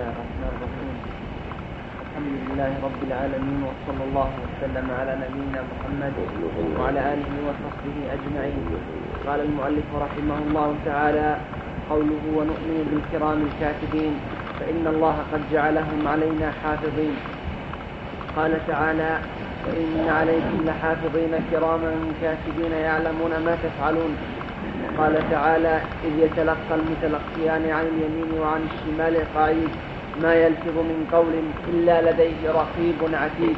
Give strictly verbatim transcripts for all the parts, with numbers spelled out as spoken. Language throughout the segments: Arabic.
الله الرحمن الرحيم. الحمد لله رب العالمين، وصلى الله وسلم على نبينا محمد وعلى آله وصحبه أجمعين. قال المؤلف رحمه الله تعالى: قوله ونؤمن بالكرام الكاتبين فإن الله قد جعلهم علينا حافظين. قال تعالى: وإن عليكم لحافظين كراما كاتبين يعلمون ما تفعلون. قال تعالى: إذ يتلقى المتلقيان عن اليمين وعن الشمال قعيد ما يلفظ من قول إلا لديه رقيب عتيد.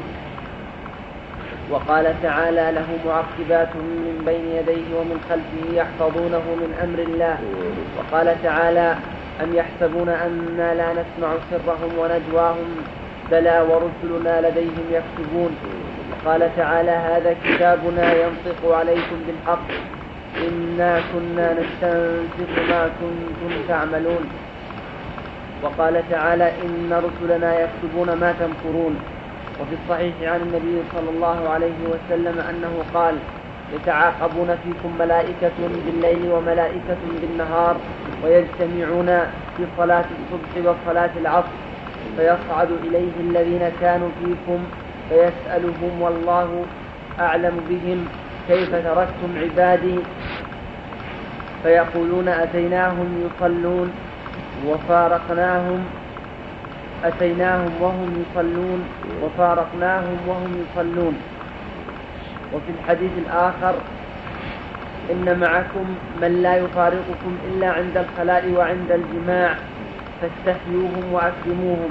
وقال تعالى: له معقبات من بين يديه ومن خلفه يحفظونه من أمر الله. وقال تعالى: أم يحسبون أنا لا نسمع سرهم ونجواهم بلى ورسلنا لديهم يكتبون. وقال تعالى: هذا كتابنا ينطق عليكم بالحق إنا كنا نستنسخ ما كنتم تعملون. وقال تعالى: إن رسلنا يكتبون ما تمكرون. وفي الصحيح عن النبي صلى الله عليه وسلم أنه قال: يتعاقبون فيكم ملائكة بالليل وملائكة بالنهار ويجتمعون في صلاة الصبح وصلاة العصر فيصعد إليه الذين كانوا فيكم فيسألهم والله أعلم بهم كيف تركتم عبادي فيقولون أتيناهم يصلون وفارقناهم أتيناهم وهم يصلون وفارقناهم وهم يصلون. وفي الحديث الآخر: إن معكم من لا يفارقكم إلا عند الخلاء وعند الجماع فاستحيوهم وأكرموهم.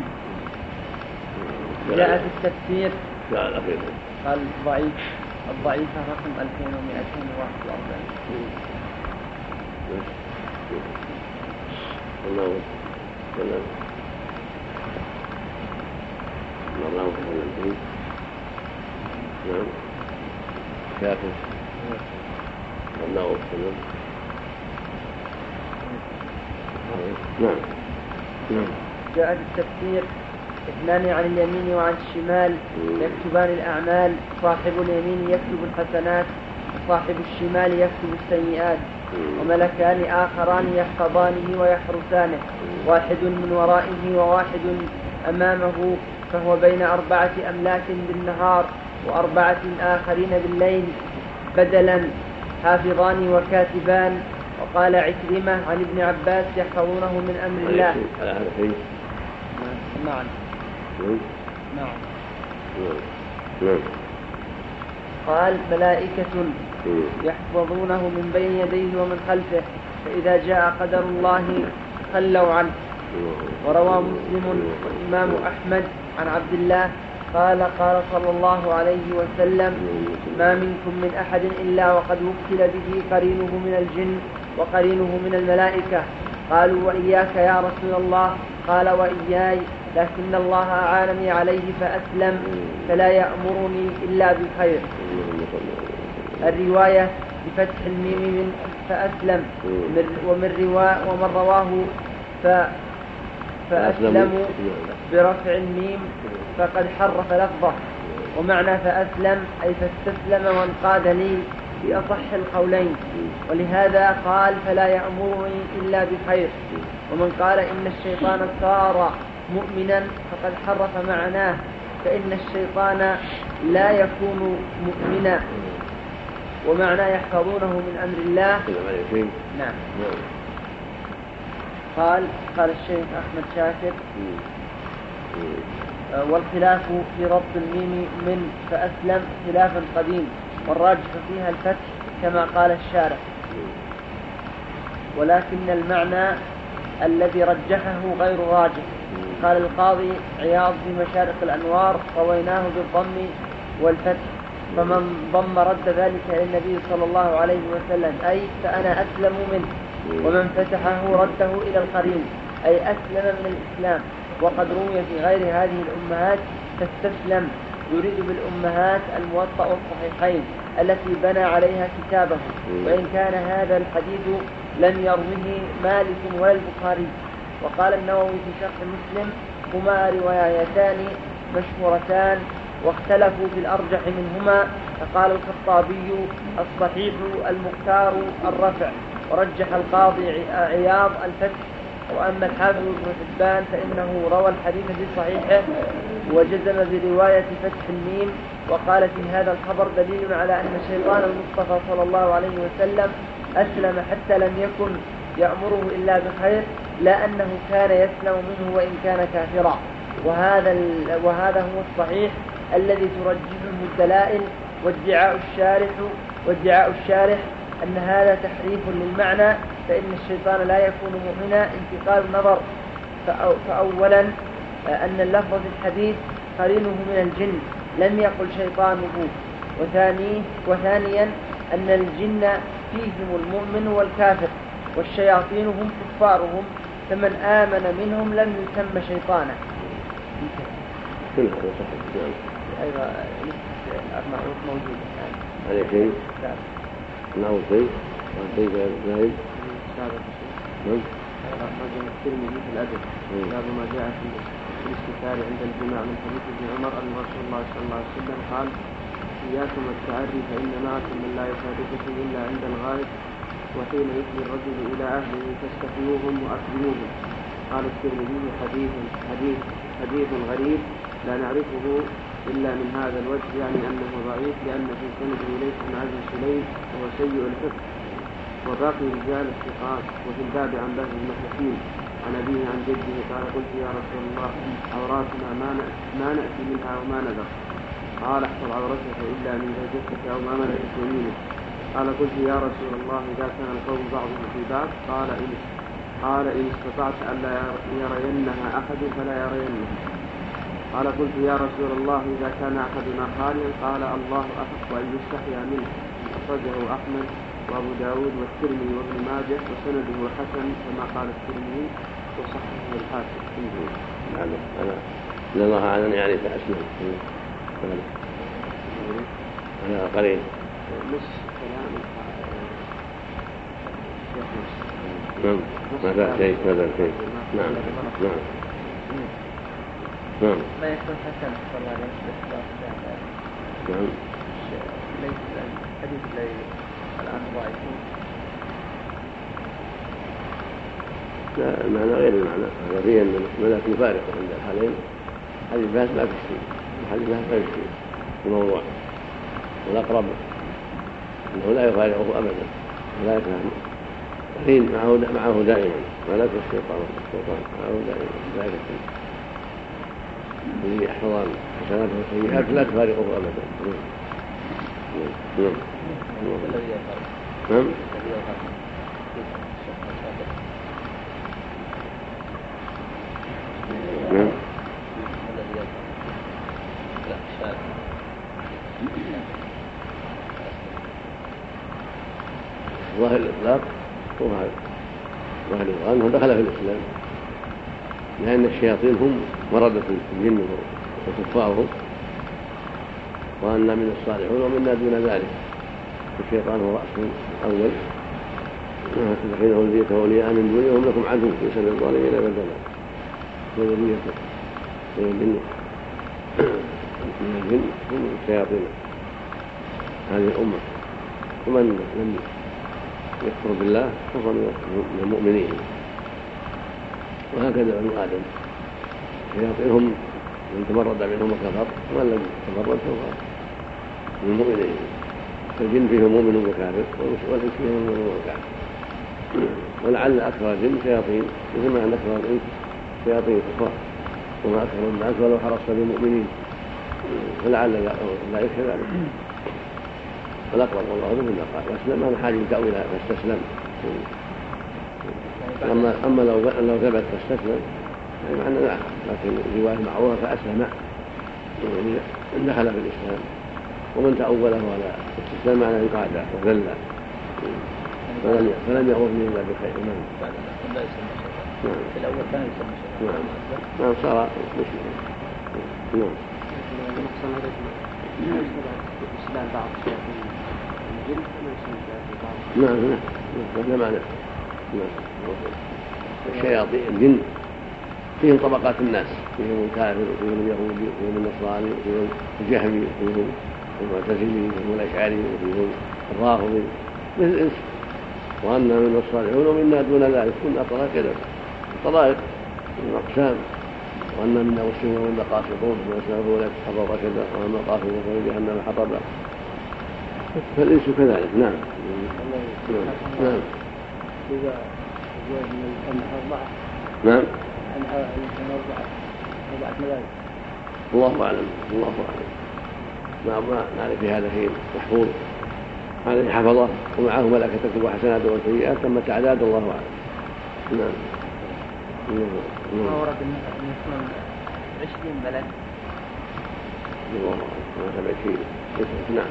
جاء في التفسير قال ضعيف الضعيفة رقم ألفين ومئتين وواحد وأربعين. الله وسلم الله وسلم نعم كافر الله وسلم نعم نعم. جاء في التفسير: اثنان عن اليمين وعن الشمال يكتبان الأعمال، صاحب اليمين يكتب الحسنات وصاحب الشمال يكتب السيئات، وملكان آخران يحفظانه ويحرسانه، واحد من ورائه وواحد أمامه، فهو بين أربعة أملاك بالنهار وأربعة آخرين بالليل بدلا، حافظان وكاتبان. وقال عكرمة عن ابن عباس: يحفظونه من أمر الله. نعم نعم نعم. قال: ملائكة يحفظونه من بين يديه ومن خلفه، فإذا جاء قدر الله خلوا عنه. وروى مسلم والإمام أحمد عن عبد الله قال: قال صلى الله عليه وسلم: ما منكم من أحد إلا وقد وكل به قرينه من الجن وقرينه من الملائكة. قالوا: وإياك يا رسول الله؟ قال: وإياي، لكن الله أعانني عليه فأسلم فلا يأمرني إلا بالخير. الرواية بفتح الميم من فأسلم، ومن, روا ومن رواه ف فأسلموا برفع الميم فقد حرف لفظه. ومعنى فأسلم أي فاستسلم وانقاد لي في أصح القولين. ولهذا قال: فلا يأمرني إلا بخير. ومن قال إن الشيطان صار مؤمنا فقد حرف معناه، فإن الشيطان لا يكون مؤمنا. ومعنى يحفظونه من أمر الله. نعم. قال قال الشيخ أحمد شاكر: والخلاف في ربط الميم من فأسلم خلافا قديم، والراجح فيها الفتح كما قال الشارح، ولكن المعنى الذي رجحه غير راجح. قال القاضي عياض في مشارق الأنوار: رويناه بالضم والفتح، فمن ضم رد ذلك إلى النبي صلى الله عليه وسلم، أي فأنا أسلم منه. ومن فتحه رده إلى القرين، أي أسلم من الإسلام. وقد روي في غير هذه الأمهات فاستسلم، يريد بالأمهات الموطأ والصحيحين التي بنى عليها كتابه، وإن كان هذا الحديث لم يروه مالك ولا البخاري. وقال النووي في شرح مسلم: هما روايتان مشهورتان واختلفوا في الأرجح منهما. فقال الخطابي: الصحيح المختار الرفع، ورجح القاضي عياض الفتح، وأما الحافظ ابن حبان فإنه روى الحديث في صحيحه وجزم برواية فتح الميم، وقال في هذا الخبر دليل على أن الشيطان المصطفى صلى الله عليه وسلم أسلم حتى لم يكن يأمره إلا بخير، لا أنه كان يسلم منه وإن كان كافرا. وهذا, وهذا هو الصحيح الذي ترجحه الدلائل، وادعاء الشارح, وادعاء الشارح أن هذا تحريف للمعنى، فإن الشيطان لا يكون مؤمنا انتقال النظر. فأولا أن اللفظ في الحديث قرينه من الجن لم يقل شيطانه، وثاني وثانيا أن الجن فيهم المؤمن والكافر، والشياطين هم كفارهم، فمن آمن منهم لم يسمى شيطانا. كلها صحيح. أيضا المعروف موجود الآن. هذا شيء. نعم شيء. شيء زائد. نعم. رجل الترمذي في الأدب باب ما جاء في الاستثار عند الجماع من حديث ابن عمر أن رسول الله صلى الله عليه وسلم قال: إياكم والتعري فإن معكم من لا يفارقكم إلا عند الغائب، وحين يفضي الرجل إلى أهله فاستقيموهم وأكرموهم. قال الترمذي: حديث حديث حديث غريب لا نعرفه إلا من هذا الوجه، يعني أنه ضعيف لأن في سنده ليس بن أبي سليم وهو سيء الحفظ، وباقي رجال الثقات. وفي الباب عن بهز بن حكيم عن أبيه عن جده قال: قلت يا رسول الله عوراتنا ما نأتي منها وما نذر؟ قال: احفظ عورتك إلا من زوجتك أو ما ملكت يمينك. قال: قلت يا رسول الله إذا كان القوم بعضهم في بعض؟ قال: إن قال إن استطعت ألا يرينها أحد فلا يرينها. قال: قلت يا رسول الله إذا كان أحدنا خاليا؟ قال: الله أحق أن يستحيا منه. أخرجه أحمد وأبو داود والترمذي وابن ماجه وسنده حسن كما قال الترمذي وصححه الحاكم. نعم. أنا إن الله أعلم يعني فأسلم. أنا قريب. نص كلام نعم. ما زال شيء ما زال شيء. نعم نعم نعم. ما يكون حسن صلى الله عليه وسلم. نعم. ليس الحديث الذي الآن ضعيفون. لا المعنى غير المعنى. هذا فيه أن الملك يفارق عند الحالين. حديث بهز ما في شيء. حديث بهز ما في شيء في الموضوع. والأقرب أنه لا يفارقه أبدا ولا يكره قرين معه معه دائما، ملك الشيطان الشيطان معه دائما ذلك الذي يحفظ حسناته وسيئاته لا تفارقه أبدا. نعم نعم. نعم. ظاهر الإطلاق هو هذا، ظاهر الإطلاق أنه دخل في الإسلام، لأن الشياطين هم مردة الجن وكفارهم، وأن من الصالحون ومنا دون ذلك، الشيطان هو رأسهم الأول، تتخذه ذريته أولياء من دونه وهم لكم عدو ليس للظالمين بدلا. وذريته من الجن من الجن هم الشياطين هذه الأمة، ومن لم يكفر بالله فهو من المؤمنين. وهكذا بنو آدم الشياطين هم من تمرد منهم وكفر، ومن لم يتمرد فهو من المؤمنين. فالجن فيهم مؤمن وكافر، والإنس فيهم مؤمن وكافر. ولعل أكثر الجن شياطين مثل ما أن أكثر الإنس شياطين كفار، وما أكثر الناس ولو حرصت بمؤمنين، فلعل ذلك كذلك. والأقرب والله مثل ما قال واسلم أنا حاجة تأويل فاستسلم. أما أما لو لو ثبت فاستسلم يعني معنى نعم، لكن الرواية معروفة فأسلم يعني دخل في الإسلام، ومن تأوله على الاستسلام معنى انقاد وذل فلم فلم يغرني إلا بخير. نعم. نعم. في الأول كان يسمى شيطان. نعم. نعم صار مسلم. نعم. الإسلام بعض الشياطين الجن كما يسمى بعض. نعم نعم هذا معنى. الشياطين الجن فيهم طبقات الناس، فيهم الكافر وفيهم اليهودي وفيهم النصراني وفيهم الجهمي وفيهم المعتزلي وفيهم الأشعري وفيهم الرافضي مثل الإنس، وأننا من الصالحون ومنا دون ذلك كنا طرائق. طرائق من أقسام، وأن منا مسلمون ومنا قاسطون ومن سلفوا ولا يتحروا رشدا وأما قاسطون ففي جهنم حطبا، فالإنس كذلك. نعم نعم نعم الله أعلم الله أعلم ما ما نعرف في هذا شيء محفوظ، عليه حفظه ومعه ملائكة تكتب حسنات وسيئات ثم تعداد الله أعلم. نعم ما ورد أن يكون عشرين ملك الله أعلم ما سبع شيء. نعم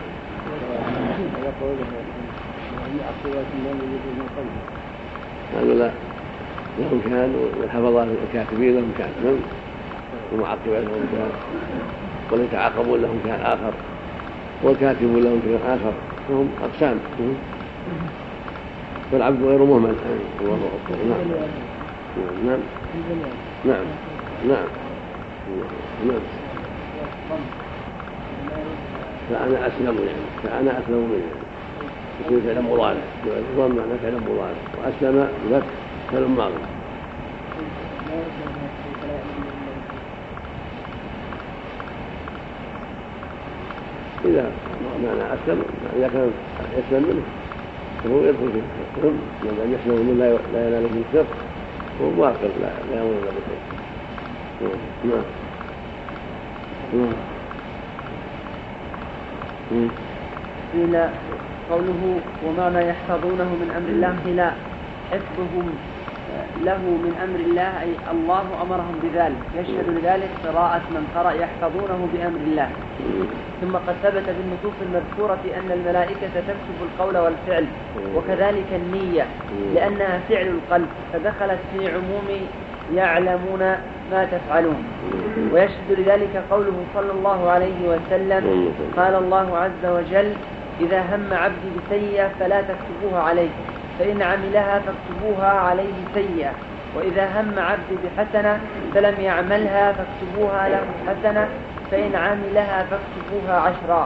هذا لا لهم كان والحفظات الكاتبين لهم كان من ومعقبات لهم كان واليتعاقبون لهم كان آخر والكاتبون لهم كان آخر، فهم أقسام والعبد غير مهمل. الله أكبر. نعم نعم نعم نعم فأنا أسلم يعني فأنا أسلم منه يكون فعلا مضارع يظن معنى فعلا مضارع وأسلم لك فعل ماضي. إذا معنى أسلم إذا كان يسلم منه فهو يدخل في الحكم، من أن يسلم منه لا ينال به الشر هو واقف لا لا يمر إلا بالخير. نعم نعم قيل قوله ومعنى يحفظونه من أمر الله قيل حفظهم له من أمر الله أي الله أمرهم بذلك، يشهد لذلك قراءة من قرأ يحفظونه بأمر الله. ثم قد ثبت في النصوص المذكورة أن الملائكة تكتب القول والفعل وكذلك النية لأنها فعل القلب، فدخلت في عموم يعلمون ما تفعلون. ويشهد لذلك قوله صلى الله عليه وسلم قال الله عز وجل إذا هم عبدي بسيئة فلا تكتبوها عليه فإن عملها فاكتبوها عليه سيئة، وإذا هم عبدي بحسنة فلم يعملها فاكتبوها له حسنة فإن عملها فاكتبوها عشرا.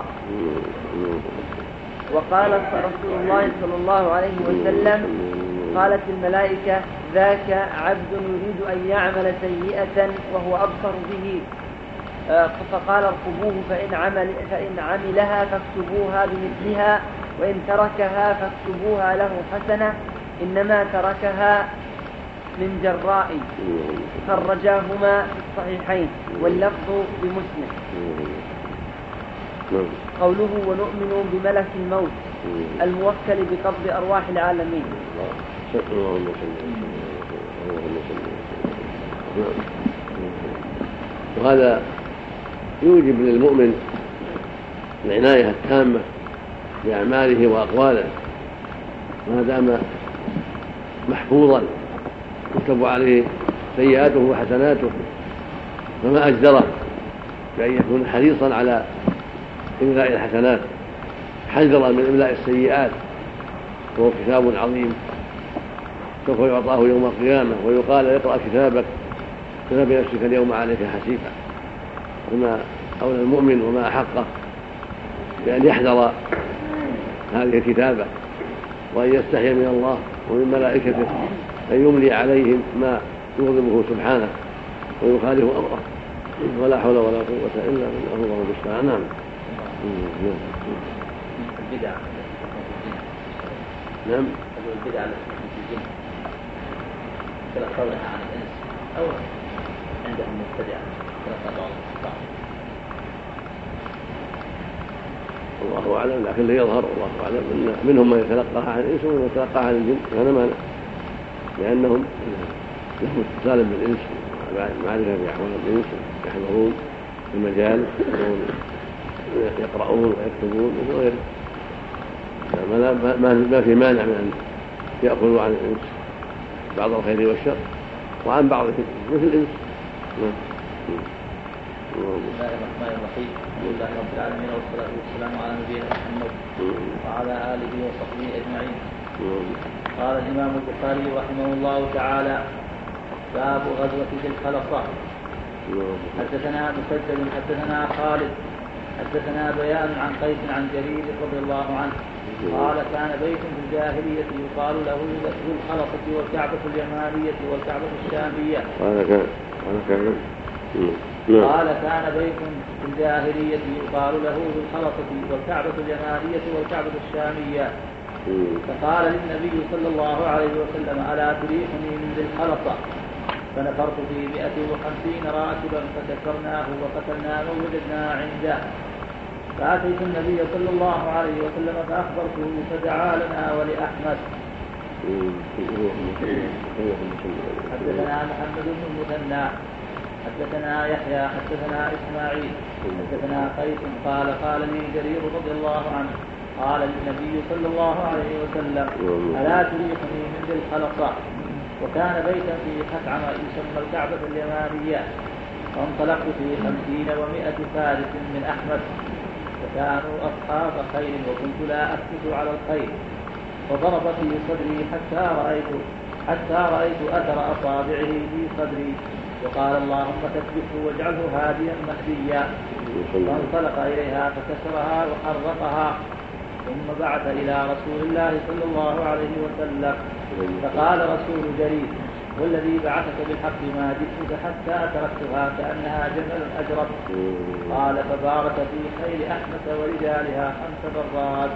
وقال رسول الله صلى الله عليه وسلم قالت الملائكة ذاك عبد يريد أن يعمل سيئة وهو أبصر به، فقال ارقبوه فإن, عمل فإن عملها فاكتبوها بمثلها وإن تركها فاكتبوها له حسنة إنما تركها من جراء. خرجاهما في الصحيحين واللفظ بمسلم. قوله ونؤمن بملك الموت الموكل بقبض أرواح العالمين. وهذا يوجب للمؤمن العناية التامة بأعماله وأقواله ما دام محفوظا يكتب عليه سيئاته وحسناته، فما أجدره بأن يكون حريصا على إملاء الحسنات حذرا من إملاء السيئات، وهو كتاب عظيم سوف يعطاه يوم القيامة ويقال اقرأ كتابك كفى بنفسك اليوم عليك حسيبا. وما أولى المؤمن وما أحقه بأن يحذر هذه الكتابة وأن يستحي من الله ومن ملائكته أن يملي عليهم ما يغضبه سبحانه ويخالف أمره، ولا حول ولا قوة إلا بالله الله المستعان. نعم. البدع نعم البدع في الجن كلا قولها عن الإنس أو عندهم مبتدع كلا قولها الله أعلم، لكن اللي يظهر الله أعلم أن منهم من يتلقاها عن الإنس ومن يتلقاها عن الجن، هذا معنى لأنهم لهم اتصال بالإنس معرفة بأحوال الإنس يحضرون في المجال يقرؤون ويكتبون وغيره، ما في مانع من أن يأخذوا عن الإنس بعض الخير والشر وعن بعض مثل الإنس. بسم الله الرحمن الرحيم. الحمد لله رب العالمين والصلاة والسلام على نبينا محمد وعلى آله وصحبه أجمعين. قال الإمام البخاري رحمه الله تعالى باب غزوة ذي الخلصة. حدثنا مسدد حدثنا خالد حدثنا بيان عن قيس عن جرير رضي الله عنه قال كان بيت في الجاهلية يقال له ذو الخلصة والكعبة اليمانية والكعبة الشامية. قال كان قال كان قال كان بيت في الجاهلية يقال له ذو الخلصة والكعبة اليمانية والكعبة الشامية. فقال للنبي صلى الله عليه وسلم ألا تريحني من ذي الخلصة؟ فنفرت في مئة وخمسين راكبا فكسرناه وقتلنا من وجدنا عنده. فأتيت النبي صلى الله عليه وسلم فأخبرته فدعا لنا ولأحمد. حدثنا محمد بن المثنى حدثنا يحيى حدثنا إسماعيل حدثنا قيس قال قال لي جرير رضي الله عنه قال للنبي صلى الله عليه وسلم ألا تريحني من ذي الخلصة؟ وكان بيتا في خثعم يسمى الكعبة اليمانية. فانطلقت في خمسين ومائة فارس من أحمد فكانوا أصحاب خير وكنت لا أثبت على الخير. فضرب في صدري حتى رأيت حتى رأيت أثر أصابعه في صدري وقال اللهم ثبته واجعله هاديا مهديا. فانطلق إليها فكسرها وحرقها ثم بعث إلى رسول الله صلى الله عليه وسلم فقال رسول جرير والذي بعثك بالحق ما جئتك حتى تركتها كأنها جمل أجرب. قال فبارك في خيل أحمد ورجالها خمس برات.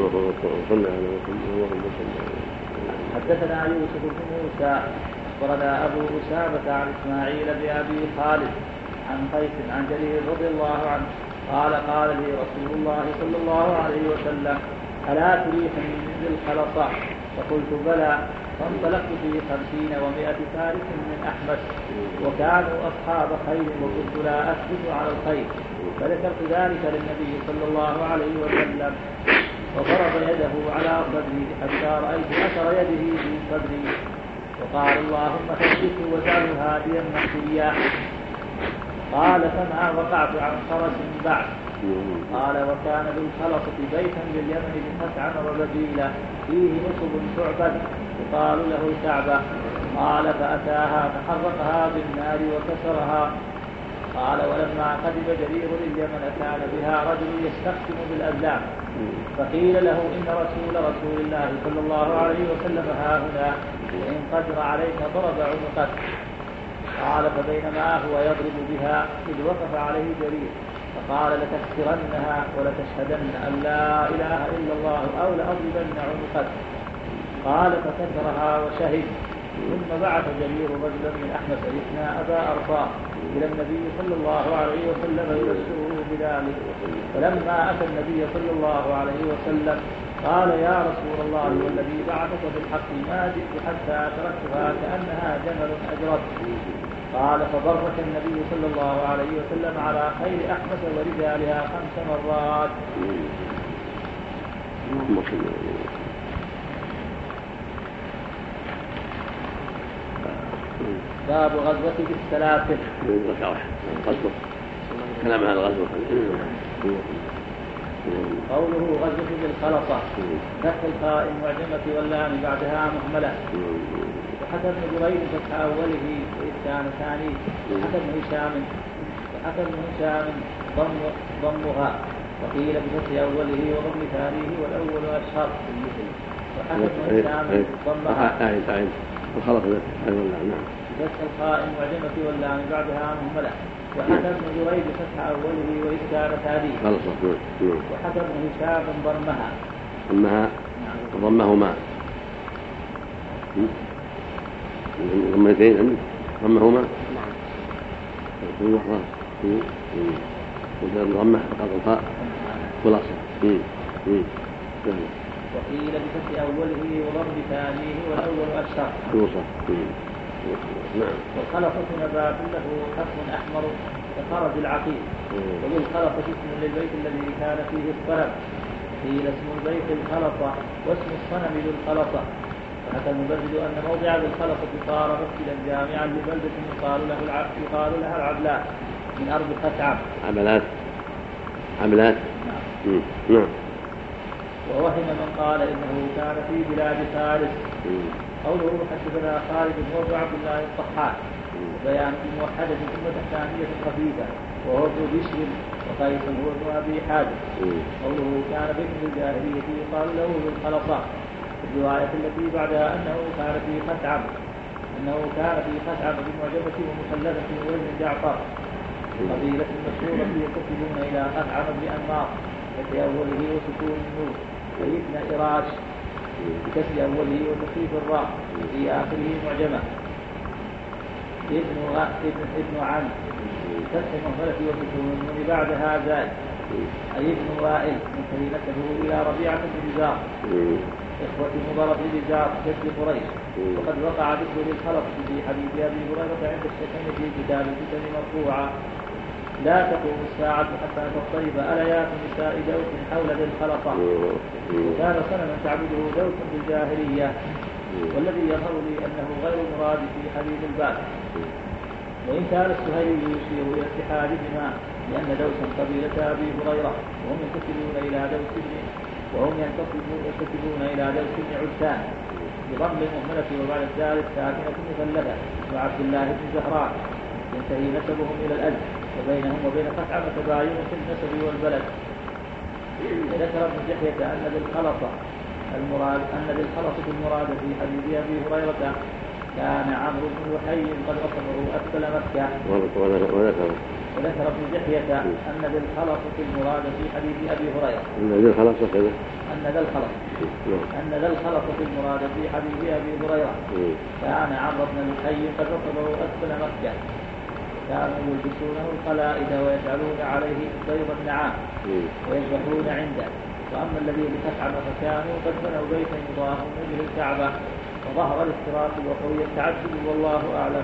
حدثنا يوسف بن موسى أخبرنا أبو أسامة عن إسماعيل بأبي خالد عن قيس عن جرير رضي الله عنه قال قال لي رسول الله صلى الله عليه وسلم ألا تريحني من ذي الخلصة؟ فقلت بلى. فانطلقت في خمسين ومائة فارس من أحمد وكانوا أصحاب خير وكنت لا أثبت على الخير. فذكرت ذلك للنبي صلى الله عليه وسلم وضرب يده على صدري حتى رأيت أثر يده في صدري وقال اللهم ثبته واجعله هاديا مهديا. قال فما وقعت عن فرس بعد. قال وكان بالخلصة بيتا باليمن بخثعم وبديلة فيه نصب تعبد يقال له الكعبة. قال فأتاها فحرقها بالنار وكسرها. قال ولما قدم جرير لليمن كان بها رجل يستقسم بالأزلام فقيل له إن رسول رسول الله صلى الله عليه وسلم ها هنا وإن قدر عليك ضرب عنقك. قال فبينما هو يضرب بها إذ وقف عليه جرير فقال لتكسرنها ولتشهدن أن لا إله إلا الله أو لأضربن عنقك. قال فكسرها وشهد. ثم بعث جرير رجلا من أحمد يثنى أبا أرطاء إلى النبي صلى الله عليه وسلم يبشره بذلك. فلما أتى النبي صلى الله عليه وسلم قال يا رسول الله والذي بعثك بالحق ما جئت حتى تركتها كأنها جمل أجرب. قال فبرك النبي صلى الله عليه وسلم على خير أحمد ورجالها خمس مرات. باب غزوة بالسلاسل. غزوة كلام عن الغزوة. قوله غزوة بالخلصة فتح الخاء المعجمة واللام بعدها مهملة. وحكى ابن جريج فتح أوله وإسكان ثانيه. وحكى ابن هشام وحكى ابن هشام ضم ضمها وقيل بفتح أوله وضم ثانيه والأول أشهر. وحكى ابن هشام ضمها الخلص نعم فتح الخاء المعجمة واللام بعدها مهملة. وحكى ابن جريج فتح أوله وإسكان ثانيه. وحكى ابن هشام ضمها ضمها ضمهما ضمتين عندك ضمهما ضمه فقط الخاء خلاصة. وقيل بفتح أوله وضم ثانيه والأول أشهر. نعم. والخلصة نبات له حسن أحمر كخرز العقيق. وللخلصة اسم للبيت الذي كان فيه الصنم. قيل اسم البيت الخلصة واسم الصنم للخلصة. فحكى المبرد أن موضع بالخلصة صار مسجدا جامعا لبلدة يقال له العب يقال لها العبلاء من أرض خثعم. عبلات عبلات. نعم. نعم. ووهم من قال إنه كان في بلاد فارس. قوله حدثنا خالد بن عبد الله الطحان بيان موحدة ثم ثانية خفيفة وهو ابن بشر وقيس هو ابن أبي حازم. قوله كان بيت الجاهلية يقال له بالخلصاء. الرواية التي بعدها أنه كان في خثعم أنه كان في خثعم بمعجمة ومخلدة وابن جعفر قبيلة مشهورة ينتسبون إلى خثعم بأنمار بكسر أوله وسكون النور وابن إراش بكسر أوله وتخفيف الراء في آخره معجمة. ابن ابن ابن عم فتح المهملة وسكون النور بعدها زائد أي ابن وائل منتهي نسبه إلى ربيعة بن جزار إخوة مضر بن جزار جد قريش. وقد وقع ذكر للخلق في حديث أبي هريرة عند الشيخين في كتاب الفتن مرفوعا لا تقوم الساعة حتى تضطرب آليات نساء دوس حول ذي الخلطة وكان صنما تعبده دوس بالجاهلية. والذي يظهر لي أنه غير مراد في حديث الباب، وإن كان السهيلي يشير إلى اتحادهما لأن دوسا قبيلة أبي هريرة وهم ينتسبون إلى دوس بن وهم ينتسبون إلى دوس بن عثمان بضم المهملة وبعد الثالث ساكنة مثلثة وعبد الله بن زهران ينتهي نسبهم إلى الألف وبينهم وبين خثعم تباين في النسب والبلد. وذكر ابن جحية أن بالخلطة المراد أن بالخلطة المراد في حديث أبي هريرة كان عمرو بن لحي قد وصفه أسفل مكة. وذكر ابن جحية أن بالخلطة المراد في حديث أبي هريرة أن بالخلطة أن بالخلطة أن بالخلطة المراد في حديث أبي هريرة كان عمرو بن لحي قد وصفه أسفل مكة. كانوا يلبسونه القلائد ويجعلون عليه بيض النعام ويذبحون عنده. وأما الذي بخثعم فكانوا قد بنوا بيتا يضاف به الكعبة وظهر الافتراق وقوي التعدد والله أعلم.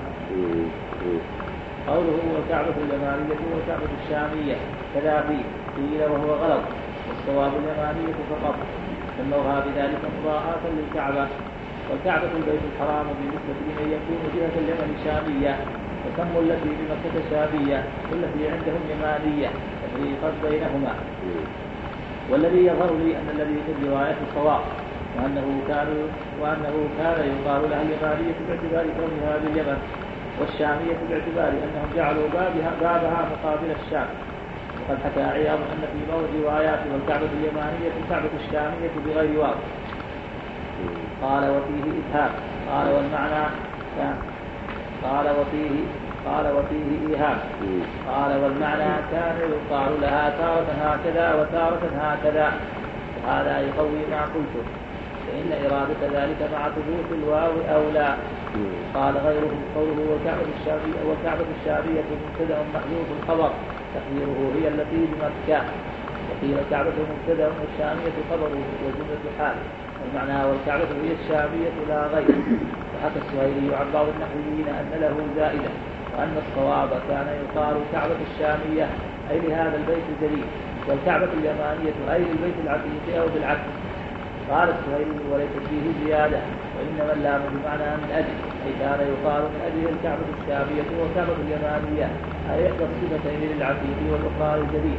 قوله والكعبة اليمانية والكعبة الشامية كذا فيه قيل وهو غلط والصواب اليمانية فقط سموها بذلك مضاهاة للكعبة. والكعبة البيت الحرام بالنسبة لمن يكون جهة اليمن شامية وسموا التي بمكة شامية والتي عندهم يمانية تفريقا بينهما. والذي يظهر لي أن الذي في الرواية الصواب وأنه كان وأنه كان يقال لها اليمانية باعتبار كونها باليمن والشامية باعتبار أنهم جعلوا بابها, بابها مقابل الشام. وقد حكى عياض أن في بعض الروايات والكعبة اليمانية الكعبة الشامية بغير واو. قال وفيه إسهاب قال والمعنى كان قال وفيه قال وفيه إيهام قال والمعنى كان يقال لها تارة هكذا وتارة هكذا وهذا يقوي ما قلته فإن إرادة ذلك مع ثبوت الواو أولى. قال غيره قوله والكعبة الشامية والكعبة الشامية مبتدأ محذوف الخبر تقديره هي التي بمكة وقيل الكعبة مبتدأ والشامية خبره وجملة حال والمعنى والكعبة هي الشامية لا غير. وحكى السهيلي عن بعض النحويين أن له زائدة وأن الصواب كان يقال كعبة الشامية أي لهذا البيت الجديد والكعبة اليمانية أي للبيت العتيق أو بالعكس. قال السهيلي وليس فيه زيادة وإنما اللام بمعنى من أجل أي كان يقال من أجل الكعبة الشامية والكعبة اليمانية أي إحدى الصفتين للعتيق والأخرى للجديد.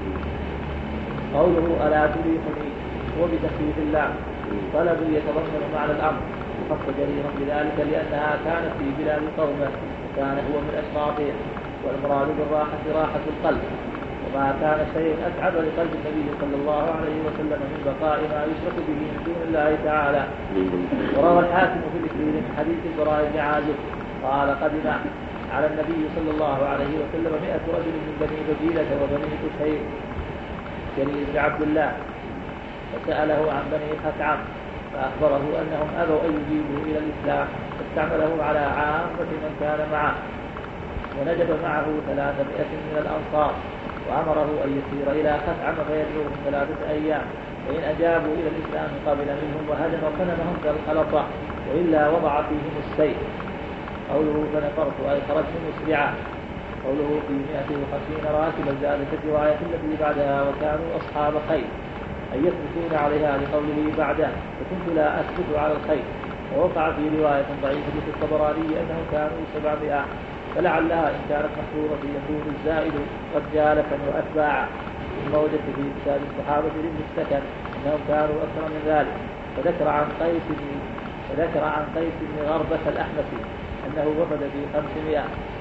قوله ألا تريحني وبتخفيف اللام طلب يتضمن معنى الأمر خص جريرا بذلك لأنها كانت في بلاد قومه وكان هو من أشراطهم والمراد بالراحة راحة القلب وما كان شيء أتعب لقلب النبي صلى الله عليه وسلم من بقاء ما يشرك به من دون الله تعالى. وروى الحاكم في الإكليل من حديث البراء بن عازب قال قدم على النبي صلى الله عليه وسلم مئة رجل من بني بجيلة وبني قشير جرير بن عبد الله فسأله عن بني خثعم فأخبره أنهم أبوا أن يجيبوا إلى الإسلام فاستعمله على عامة من كان معه ونجب معه ثلاثمائة من الأنصار وأمره أن يسير إلى خثعم فيدعوهم ثلاثة أيام وإن أجابوا إلى الإسلام قبل منهم وهدم صنمهم كالخلطة وإلا وضع فيهم السيف. قوله فنفرت أي خرجت مسرعا. قوله في مئة وخمسين راكبا زادت الرواية التي بعدها وكانوا أصحاب خيل أن يثبتون عليها لقوله بعده فكنت لا أثبت على الخيل. ووقع في رواية ضعيفة في الطبراني أنهم كانوا سبعمائة فلعلها إن كانت محفورة يكون الزائد رجالة وأتباعا. ثم وجدت في كتاب الصحابة لابن السكن أنهم كانوا أكثر من ذلك فذكر عن قيس بن فذكر عن قيس بن غربة الأحمسي أنه وفد في خمسمائة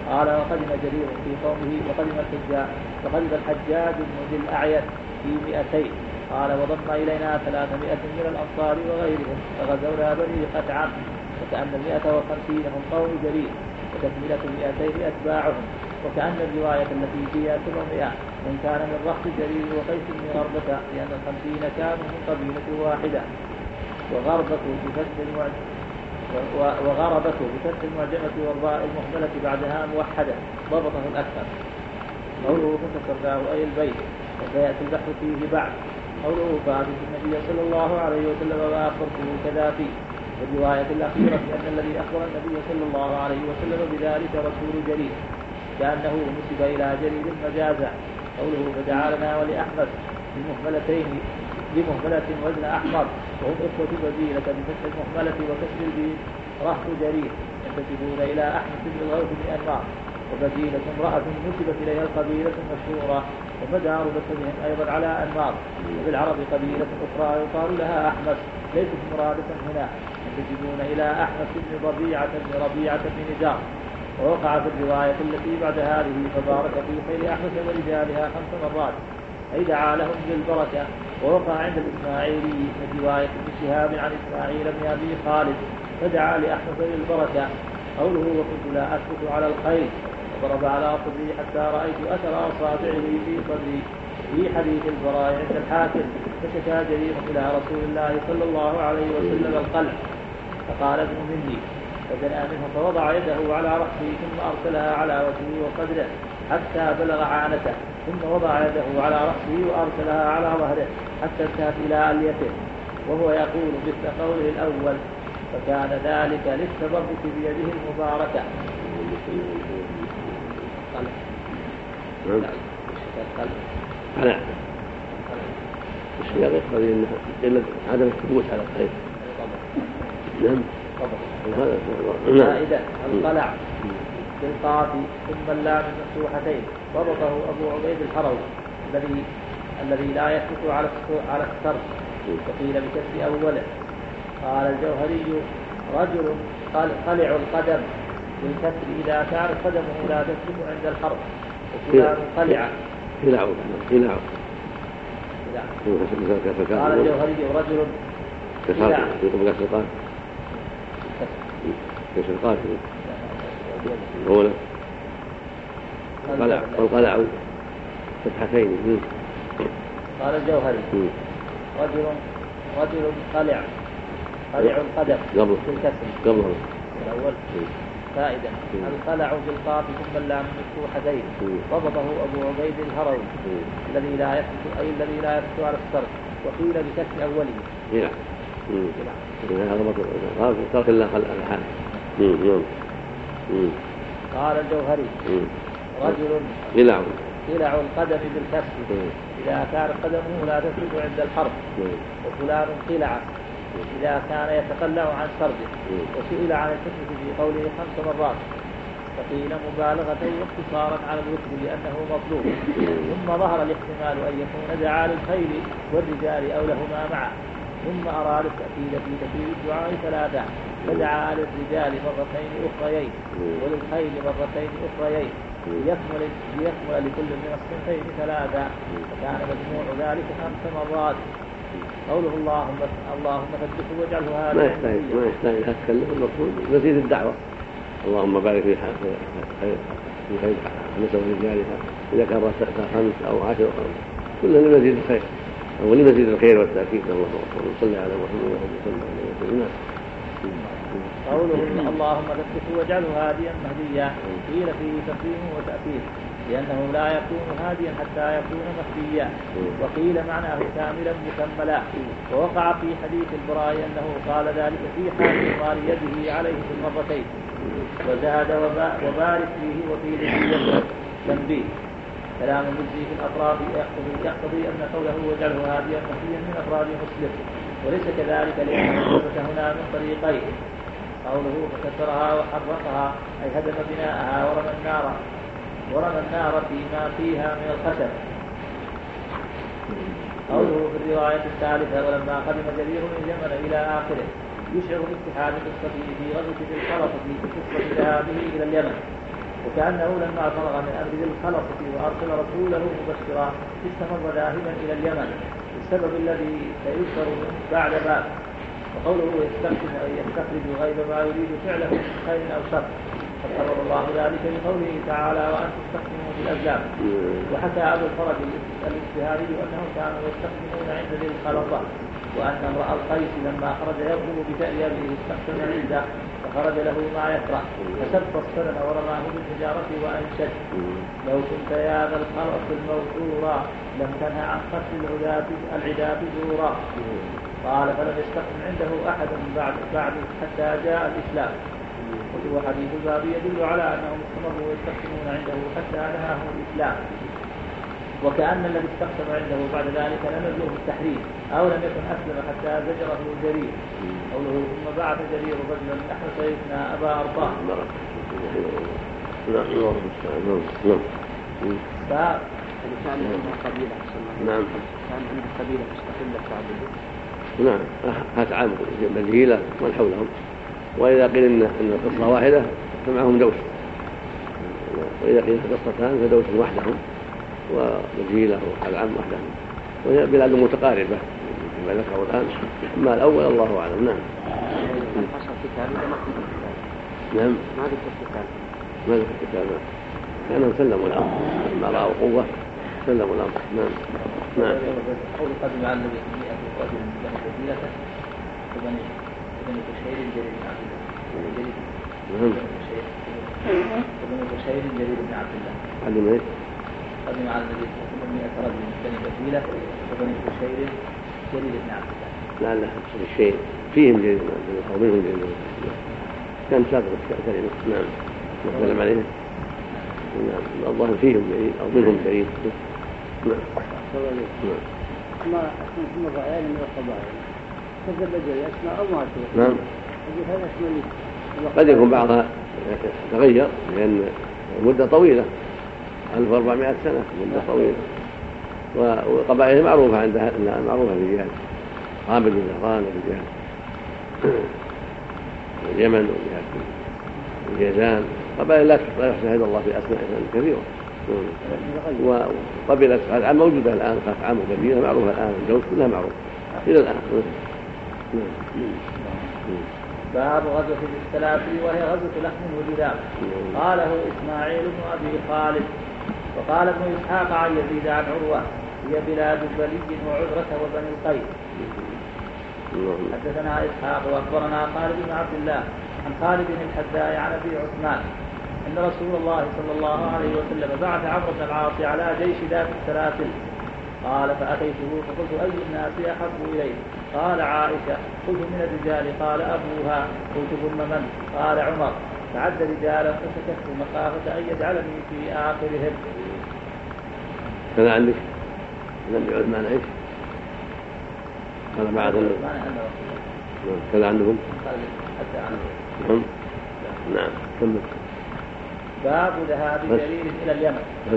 قال وقدم جرير في قومه وقدم الحجاج وقدم الحجاج بن ذي الأعين في مئتين. قال وضم إلينا ثلاثمائة من الأنصار وغيرهم فغزونا بني قتعان وكأن المئة وخمسين هم قوم جرير وتكملة المئتين أتباعهم. وكأن الرواية التي فيها سبعمائة من كان من رخص جرير وقيس بن غربة لأن الخمسين كانوا من قبيلة واحدة. وغربة بفتح المعجمة وغربة بفتح المعجمة والراء المهملة بعدها موحدة ضبطه الأكثر. قوله فكسرناه أي البيت وسيأتي البحث فيه بعد. قوله فأتيت النبي صلى الله عليه وسلم وأخبرته كذا فيه. والرواية الأخيرة أن الذي أخبر النبي صلى الله عليه وسلم بذلك رسول جرير كأنه نسب إلى جرير مجازا. قوله فدعا لنا ولأحمد بمهملتين بمهملة وزن أحمر وهم إخوة بديلة بفتح المهملة وكسر البين رهط جرير ينتسبون إلى أحمد بن الغوث بن أنمار. وبديلة امرأة نسبت إليها القبيلة المشهورة ومدار نسبهم أيضا على أنمار. وبالعرب قبيلة أخرى يقال لها أحمد ليست مرادة هنا ينتسبون إلى أحمد بن ربيعة بن ربيعة بن نزار. ووقع في الرواية التي بعد هذه فبارك في خير أحمد ورجالها خمس مرات أي دعا لهم بالبركة. ووقع عند الإسماعيلي من رواية ابن شهاب عن إسماعيل بن أبي خالد فدعا لأحمد بالبركة. قوله وكنت لا أسكت على الخير وضرب على صدري حتى رأيت أثر أصابعه في صدري. في حديث البراء عند الحاكم فشكى جرير إلى رسول الله صلى الله عليه وسلم القلع فقال ابن مني فدنا منه فوضع يده على رأسه ثم أرسلها على وجهه وصدره حتى بلغ عانته ثم وضع يده على رأسه وأرسلها على ظهره حتى انتهت إلى أليته وهو يقول مثل قوله الأول فكان ذلك للتبرك بيده المباركة. على السياق يقتضي أن قلة عدم الثبوت على الخير. نعم. فائدة القلع بالقاف ثم اللام المفتوحتين ضبطه أبو عبيد الحروي الذي الذي لا يثبت على على السرد وقيل بكسر أوله. قال الجوهري رجل قلع القدم بالكسر إذا كانت قدمه لا تثبت عند الحرب. وفلان قلع قلع قلع قال الجوهري رجل كسر يطبق كسر كسر قاتل أولا قلع والقلع فتحتين. قال الجوهري رجل رجل قلع قلع القدم بالكسر قبله الأول. فائدة القلع بالقاف ثم اللام مفتوحتين ضبطه أبو عبيد الهروي الذي لا يثبت أي الذي لا يثبت على السرد وقيل بكسر أوله. نعم. هذا قال ترك الله خلق الحال. قال الجوهري رجل قلع قلع القدم بالكسر إذا كان قدمه لا تثبت عند الحرب. وفلان قلع إذا كان يتقلع عن سرده. وسئل عن الحكمة في قوله خمس مرات فقيل مبالغة واختصارا على الوتر لأنه مطلوب. ثم ظهر الاحتمال أن يكون دعا للخيل والرجال أو لهما معه. ثم أراد التأكيد في تكبير الدعاء ثلاثة فدعا للرجال مرتين أخريين وللخيل مرتين أخريين ليكمل ليكمل لكل من الصنفين ثلاثة فكان مجموع ذلك خمس مرات. قوله اللهم اللهم ثبته واجعله هذا ما يحتاج ما يحتاج إلى تكلف المقصود مزيد الدعوة اللهم بارك في خير في خير خمسة ورجالها إذا كان خمس أو عشر أو خمس كلها لمزيد الخير أو لمزيد الخير والتأكيد. الله أكبر صلى على محمد وصلى عليه وسلم. قوله اللهم ثبته واجعله هاديا مهديا قيل فيه تقديم وتأكيد لأنه لا يكون هاديا حتى يكون مهديا. وقيل معناه كاملا مكملا. ووقع في حديث البراء أنه قال ذلك في حال إمار يده عليه في المرتين. وزاد وبارك فيه وفي ذكر تنبيه كلام المجزي في الأطراف يقتضي أن قوله واجعله هاديا مهديا من أفراد مسلم وليس كذلك لأن الثبت هنا من طريقين. قوله فكسرها وحرقها أي هدم بناءها ورمى النار ورمى النار فيما فيها من الخشب. قوله في الرواية الثالثة ولما قدم جرير من اليمن إلى آخره يشعر باتحاد قصته في غزوة ذي الخلطة في قصة ذهابه إلى اليمن وكأنه لما فرغ من أمر ذي الخلصة وأرسل رسوله مبشرا استمر ذاهبا إلى اليمن السبب الذي سيذكر بعد باب. وقوله يستخدم أي يستخرج غيب ما يريد فعله من خير أو شر قد قرر الله ذلك بقوله تعالى وأن تستخدموا بالأزلام. وحكى أبو الفرج الاجتهادي أنهم كانوا يستخدمون عند ذي الخلطة وأن امرأ القيس لما خرج يرغب بتأييبه استخدم عنده فخرج له ما يكره فسب الصنم ورماه بالحجارة وأنشد لو كنت يا ذا الخلط الموثورا لم تنه عن قتل العداة العداة زورا. قال فلم يستخدم عنده أحد بعد بعد حتى جاء الإسلام. وهو حديث الباب يدل على أنهم استمروا يستخدمون عنده حتى نهاهم الإسلام. وكأن الذي استخدم عنده بعد ذلك لم يبلغه التحريم أو لم يكن أسلم حتى زجره جرير. قوله ثم بعث جرير رجلا نحن سيدنا أبا أرطاه. نعم نعم كان عندها قبيلة نعم كان عندها قبيلة مستقلة تعبد نعم هات عام مجهيلة ومن حولهم. وإذا قيل إن إن القصة واحدة فمعهم دوس وإذا قيل قصتان فدوس وحدهم ومجهيلة والعام وحدهم وهي بلاد متقاربة كما ذكروا الآن. أما الأول الله أعلم. نعم نعم ما ذكر القتال ما ذكر القتال كانوا سلموا الأمر لما رأوا قوة سلموا الأمر. نعم نعم قول قدم على النبي مئة رجل له قبيلة وبني وبني بشير جرير بن عبد الله جرير وبني بشير جرير بن عبد الله علم ايش؟ قدم على النبي مئة رجل بني قبيلة وبني بشير جرير بن عبد الله. لا لا الشيء فيهم جرير بن عبد الله أو منهم جرير بن عبد الله كان سابق كلمة. نعم نتكلم عليه. نعم الظاهر فيهم جرير أو منهم جرير. نعم ما اسم الرعاية من القبائل تزبد الأسماء أو ما تزبد. نعم هذا اسم قد يكون بعضها تغير لأن مدة طويلة ألف وأربعمائة سنة مدة طويلة. وقبائل معروفة عندها معروفة في جهة قابل بن زهران وفي جهة اليمن وجهة الجيزان قبائل لا يحصى هذا الله في أسماء كثيرة. وقبيلة خثعم موجودة الآن خثعم وقبيلة معروفة الآن الجوز كلها معروفة إلى الآن. باب غزوة السلاسل وهي غزوة لحم وجذام. قاله إسماعيل بن أبي خالد وقال ابن إسحاق عن يزيد عن عروة هي بلاد بلي وعذرة وبني القيس. حدثنا إسحاق وأخبرنا خالد بن عبد الله عن خالد بن الحذاء عن أبي عثمان أن رسول الله صلى الله عليه وسلم بعث عمرو بن العاص على جيش ذات السلاسل. قال فأتيته فقلت أي الناس أحب إليه؟ قال عائشة. قلت من الرجال؟ قال أبوها. قلت ثم من؟ قال عمر. فعد رجالا فسكت مخافة أن يجعلني في آخرهم. كذا عندك لم يعد معنا ايش؟ هذا بعد كذا عندهم؟ نعم نعم كمل. باب ذهاب جرير إلى اليمن. بس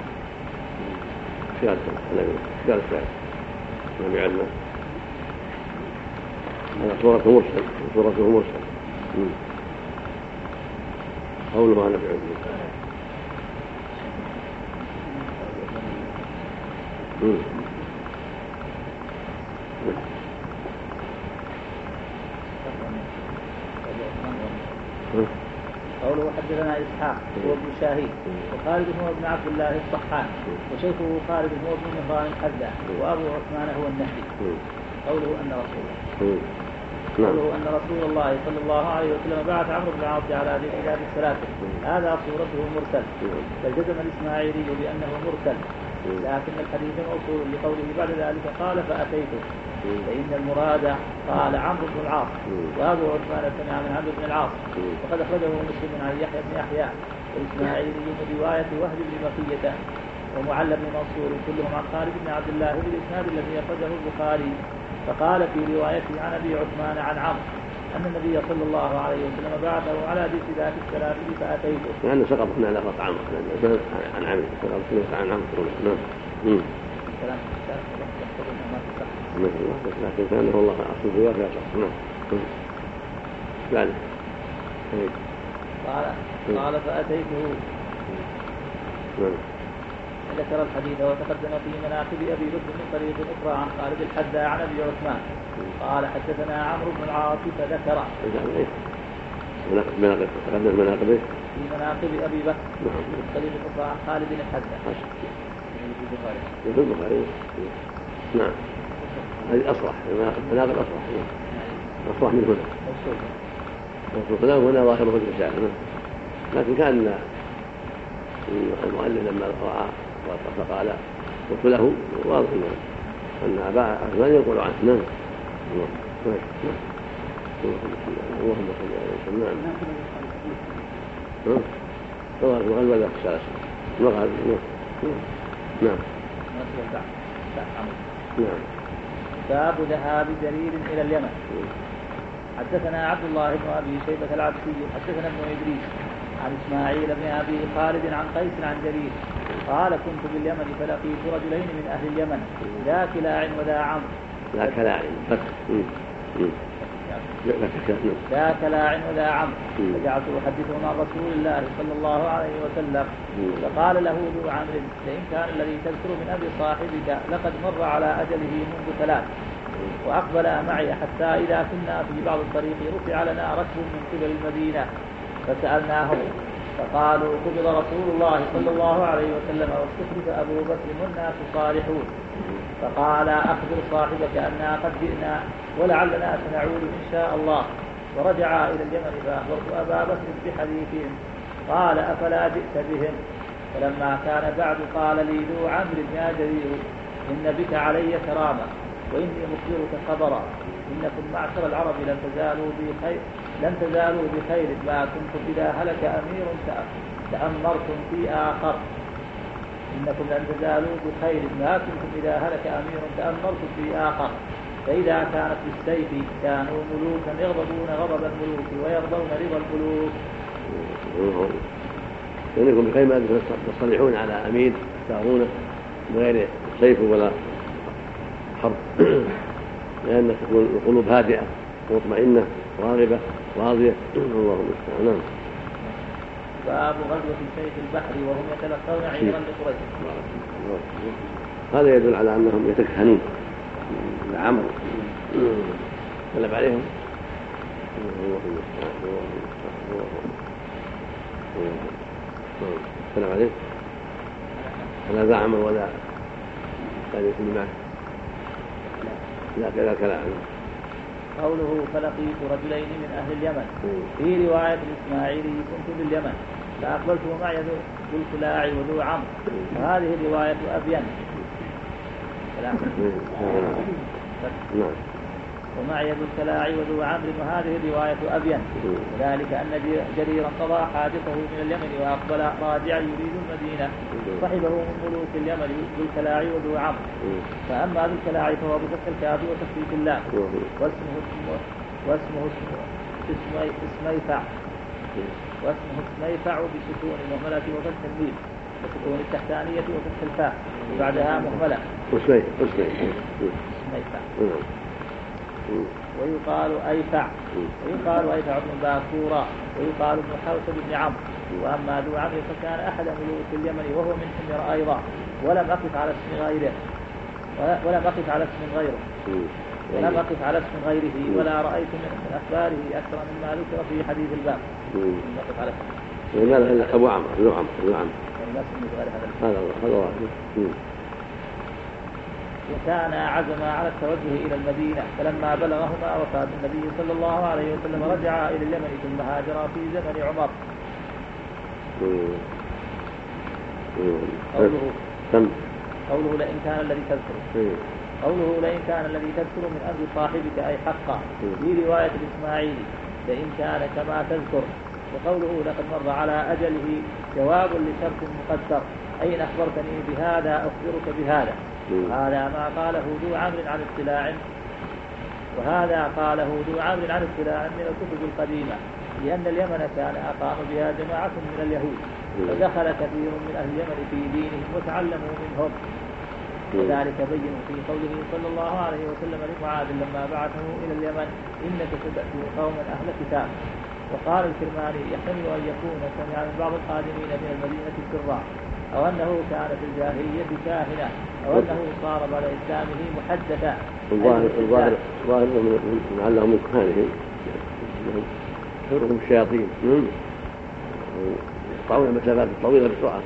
شو قال شو قال الشاعر؟ لم يعدنا هذا صورة مرسل صورته مرسل. قوله ما نفع به. قوله حدثنا إسحاق هو ابن شاهين وخالد هو ابن عبد الله الصحان وشيخه خالد هو ابن مهران الحذاء وأبو عثمان هو النهدي. قوله أن رسول الله قوله أن رسول الله صلى الله عليه وسلم بعث عمرو بن العاص على بلاد الثلاثة. هذا صورته مرسل بل جزم الإسماعيلي بأنه مرسل لكن الحديث موصول لقوله بعد ذلك قال فأتيته فإن المراد قال عمرو بن العاص وأبو عثمان سمع من عمرو بن العاص وقد أخرجه مسلم عن يحيى بن يحيى والإسماعيلي من رواية وهب بن بقية ومعل بن منصور كلهم عن خالد بن عبد الله بالإسناد الذي أخرجه البخاري. فقال في روايته عن أبي عثمان عن عمرو أن النبي صلى الله عليه وسلم بعثه على جيش ذات السلاسل فأتيته. لأنه سقط هنا لفظ عمرو عن عمرو سقط عن عمرو. نعم. كلام لكن كان والله أصل في وفاة شخص. نعم. قال قال فأتيته ذكر الحديث وتقدم في مناقب أبي بكر من طريق أخرى عن خالد الحذاء عن أبي عثمان قال حدثنا عمرو بن العاص فذكر مناقب تقدم مناقبه في مناقب أبي بكر من طريق أخرى عن خالد الحذاء في البخاري. نعم هذه أصرح مناقب أصرح أصرح من هنا والكلام هنا ظاهره الإشاعة لكن كان المؤلف لما رأى فقال قلت له واضح أن أبا عثمان يقول عنه. نعم اللهم صل على وسلم. نعم نعم وغلب ذاك الشرس وغلب. نعم نعم باب ذهاب جرير إلى اليمن. حدثنا عبد الله بن أبي شيبة العبسي حدثنا ابن إدريس عن إسماعيل بن أبي خالد عن قيس عن جرير قال كنت باليمن فلقيت رجلين من أهل اليمن ذا كلاع وذا عمرو ذا كلاع ذا كلاع وذا عمرو فجعلت أحدثهم عن رسول الله صلى الله عليه وسلم فقال له ذو عمرو فإن كان الذي تذكر من أبي صاحبك لقد مر على أجله منذ ثلاث وأقبل معي حتى إذا كنا في بعض الطريق رفع لنا ركب من قبل المدينة فسألناهم فقالوا قبض رسول الله صلى الله عليه وسلم واستخلف أبو بكر والناس صالحون فقال أخبر صاحبك أننا قد جئنا ولعلنا سنعود إن شاء الله. ورجعا إلى اليمن فأخبرت أبا بكر بحديثهم قال أفلا جئت بهم. فلما كان بعد قال لي ذو عمرو يا جرير إن بك علي كرامة وإني مخبرك خبرا إنكم معشر العرب لن تزالوا بخير لن تزالوا بخير ما كنتم إذا هلك أمير تأمرتم في آخر إنكم لن تزالوا بخير ما كنتم إذا هلك أمير تأمرتم في آخر فإذا كانت بالسيف كانوا ملوكا يغضبون غضب الملوك ويرضون رضا الملوك. إنكم بخير ما تصطلحون على أمير تأمرونه بغير سيف ولا حرب لأن تكون القلوب هادئة مطمئنة راغبة راضية. الله المستعان. باب غزوة سيف البحر وهم يتلقون عيرا لقريش. هذا يدل على أنهم يتكهنون لعمرو غلب عليهم. الله المستعان. السلام عليكم. ولا ذا عمرو ولا كان يكون معه لا كذا كلام. قوله فلقيت رجلين من أهل اليمن في رواية الإسماعيلي كنت باليمن فأقبلت معي ذو الكلاع وذو عمرو وهذه الرواية أبين ومعي ذو الكلاع وذو عمرو وهذه الرواية أبين وذلك أن جريرا قضى حاجته من اليمن وأقبل راجعا يريد المدينة صحبه من ملوك اليمن ذو الكلاع وذو عمرو. فأما ذو الكلاع فهو بفتح الكاف وتخفيف اللام واسمه واسمه اسميفع واسمه اسميفع بسكون المهملة وفتح الميم وسكون التحتانية وفتح الفاء وبعدها مهملة اسميفع ويقال أيفع ويقال أيفع بن باكورا ويقال ابن حوشب بن عمرو. وأما ذو عمرو فكان أحد ملوك اليمن وهو من حمير أيضا ولم أقف على اسم غيره ولم أقف على اسم غيره ولم أقف على اسم غيره ولا رأيت من أخباره أكثر مما ذكر في حديث الباب. لم أقف على اسم لا لا أبو عمرو ذو عمرو ذو عمرو هذا هذا واحد. وكان عزما على التوجه إلى المدينة فلما بلغهما وفاة النبي صلى الله عليه وسلم رجعا إلى اليمن ثم هاجرا في زمن عمر. قوله قوله لئن كان الذي تذكره قوله لئن كان الذي تذكر من أمر صاحبك أي حقا في رواية الإسماعيلي لئن كان كما تذكر. وقوله لقد مر على أجله جواب لشرط مقدر أي إن أخبرتني بهذا أخبرك بهذا. هذا ما قاله ذو عمرو عن اطلاع وهذا قاله ذو عمرو عن اطلاع من الكتب القديمة لأن اليمن كان أقام بها جماعة من اليهود فدخل كثير من أهل اليمن في دينهم وتعلموا منهم. وذلك بين في قوله صلى الله عليه وسلم لمعاذ لما بعثه إلى اليمن إنك ستأتي قوما أهل كتاب وقال الكرماني يحتمل أن يكون سمع من بعض القادمين من المدينة السراء، أو أنه كان في الجاهلية كاهنا، أو أنه صار بعد إسلامه محدثا. الظاهر الظاهر الظاهر من علهم من كهانهم يحضرهم الشياطين يقطعون المسافات الطويلة بسرعة.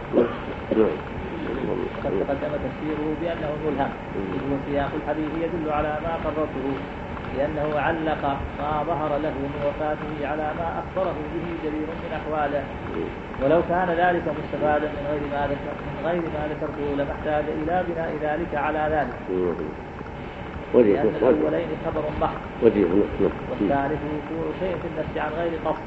قد تقدم تفسيره بأنه ملهم، إذ سياق الحديث يدل على ما قررته، لأنه علق ما ظهر له من وفاته على ما أخبره به جرير من أحواله، ولو كان ذلك مستفادا من غير ما ذكر من غير ما ذكرته لما احتاج إلى بناء ذلك على ذلك. لأن الأولين خبر محض، والثالث وقوع شيء في النفس عن غير قصد.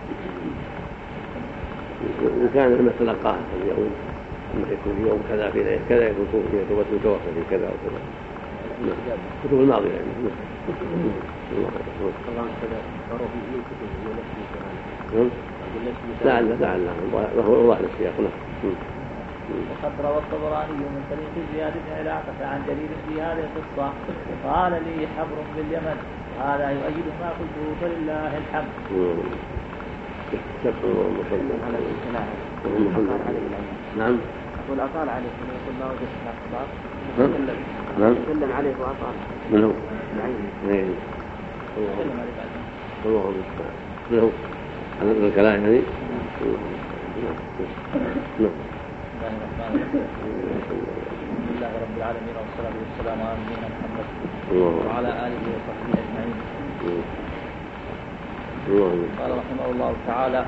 وكان لما تلقاه اليوم أنه يكون في يوم كذا في ليلة كذا يكون في توبة متوفى في كذا وكذا. كتب الماضية يعني. لعل لعل وهو الله السياق. وقد روى الطبراني من طريق زياد بن علاقة عن جرير في هذه القصة قال لي حبر باليمن، هذا يؤيد ما قلته فلله الحمد. نعم. أقول أطال عليه يقول لا وجدت الأخبار. نعم. سلم عليه وأطال. من هو؟ العين. سلم عليه بعد. الله المستعان. من هو؟ عن الكلام يعني. نعم. نعم. الحمد لله رب العالمين والصلاة والسلام على نبينا محمد وعلى آله وصحبه أجمعين. قال رحمه الله تعالى: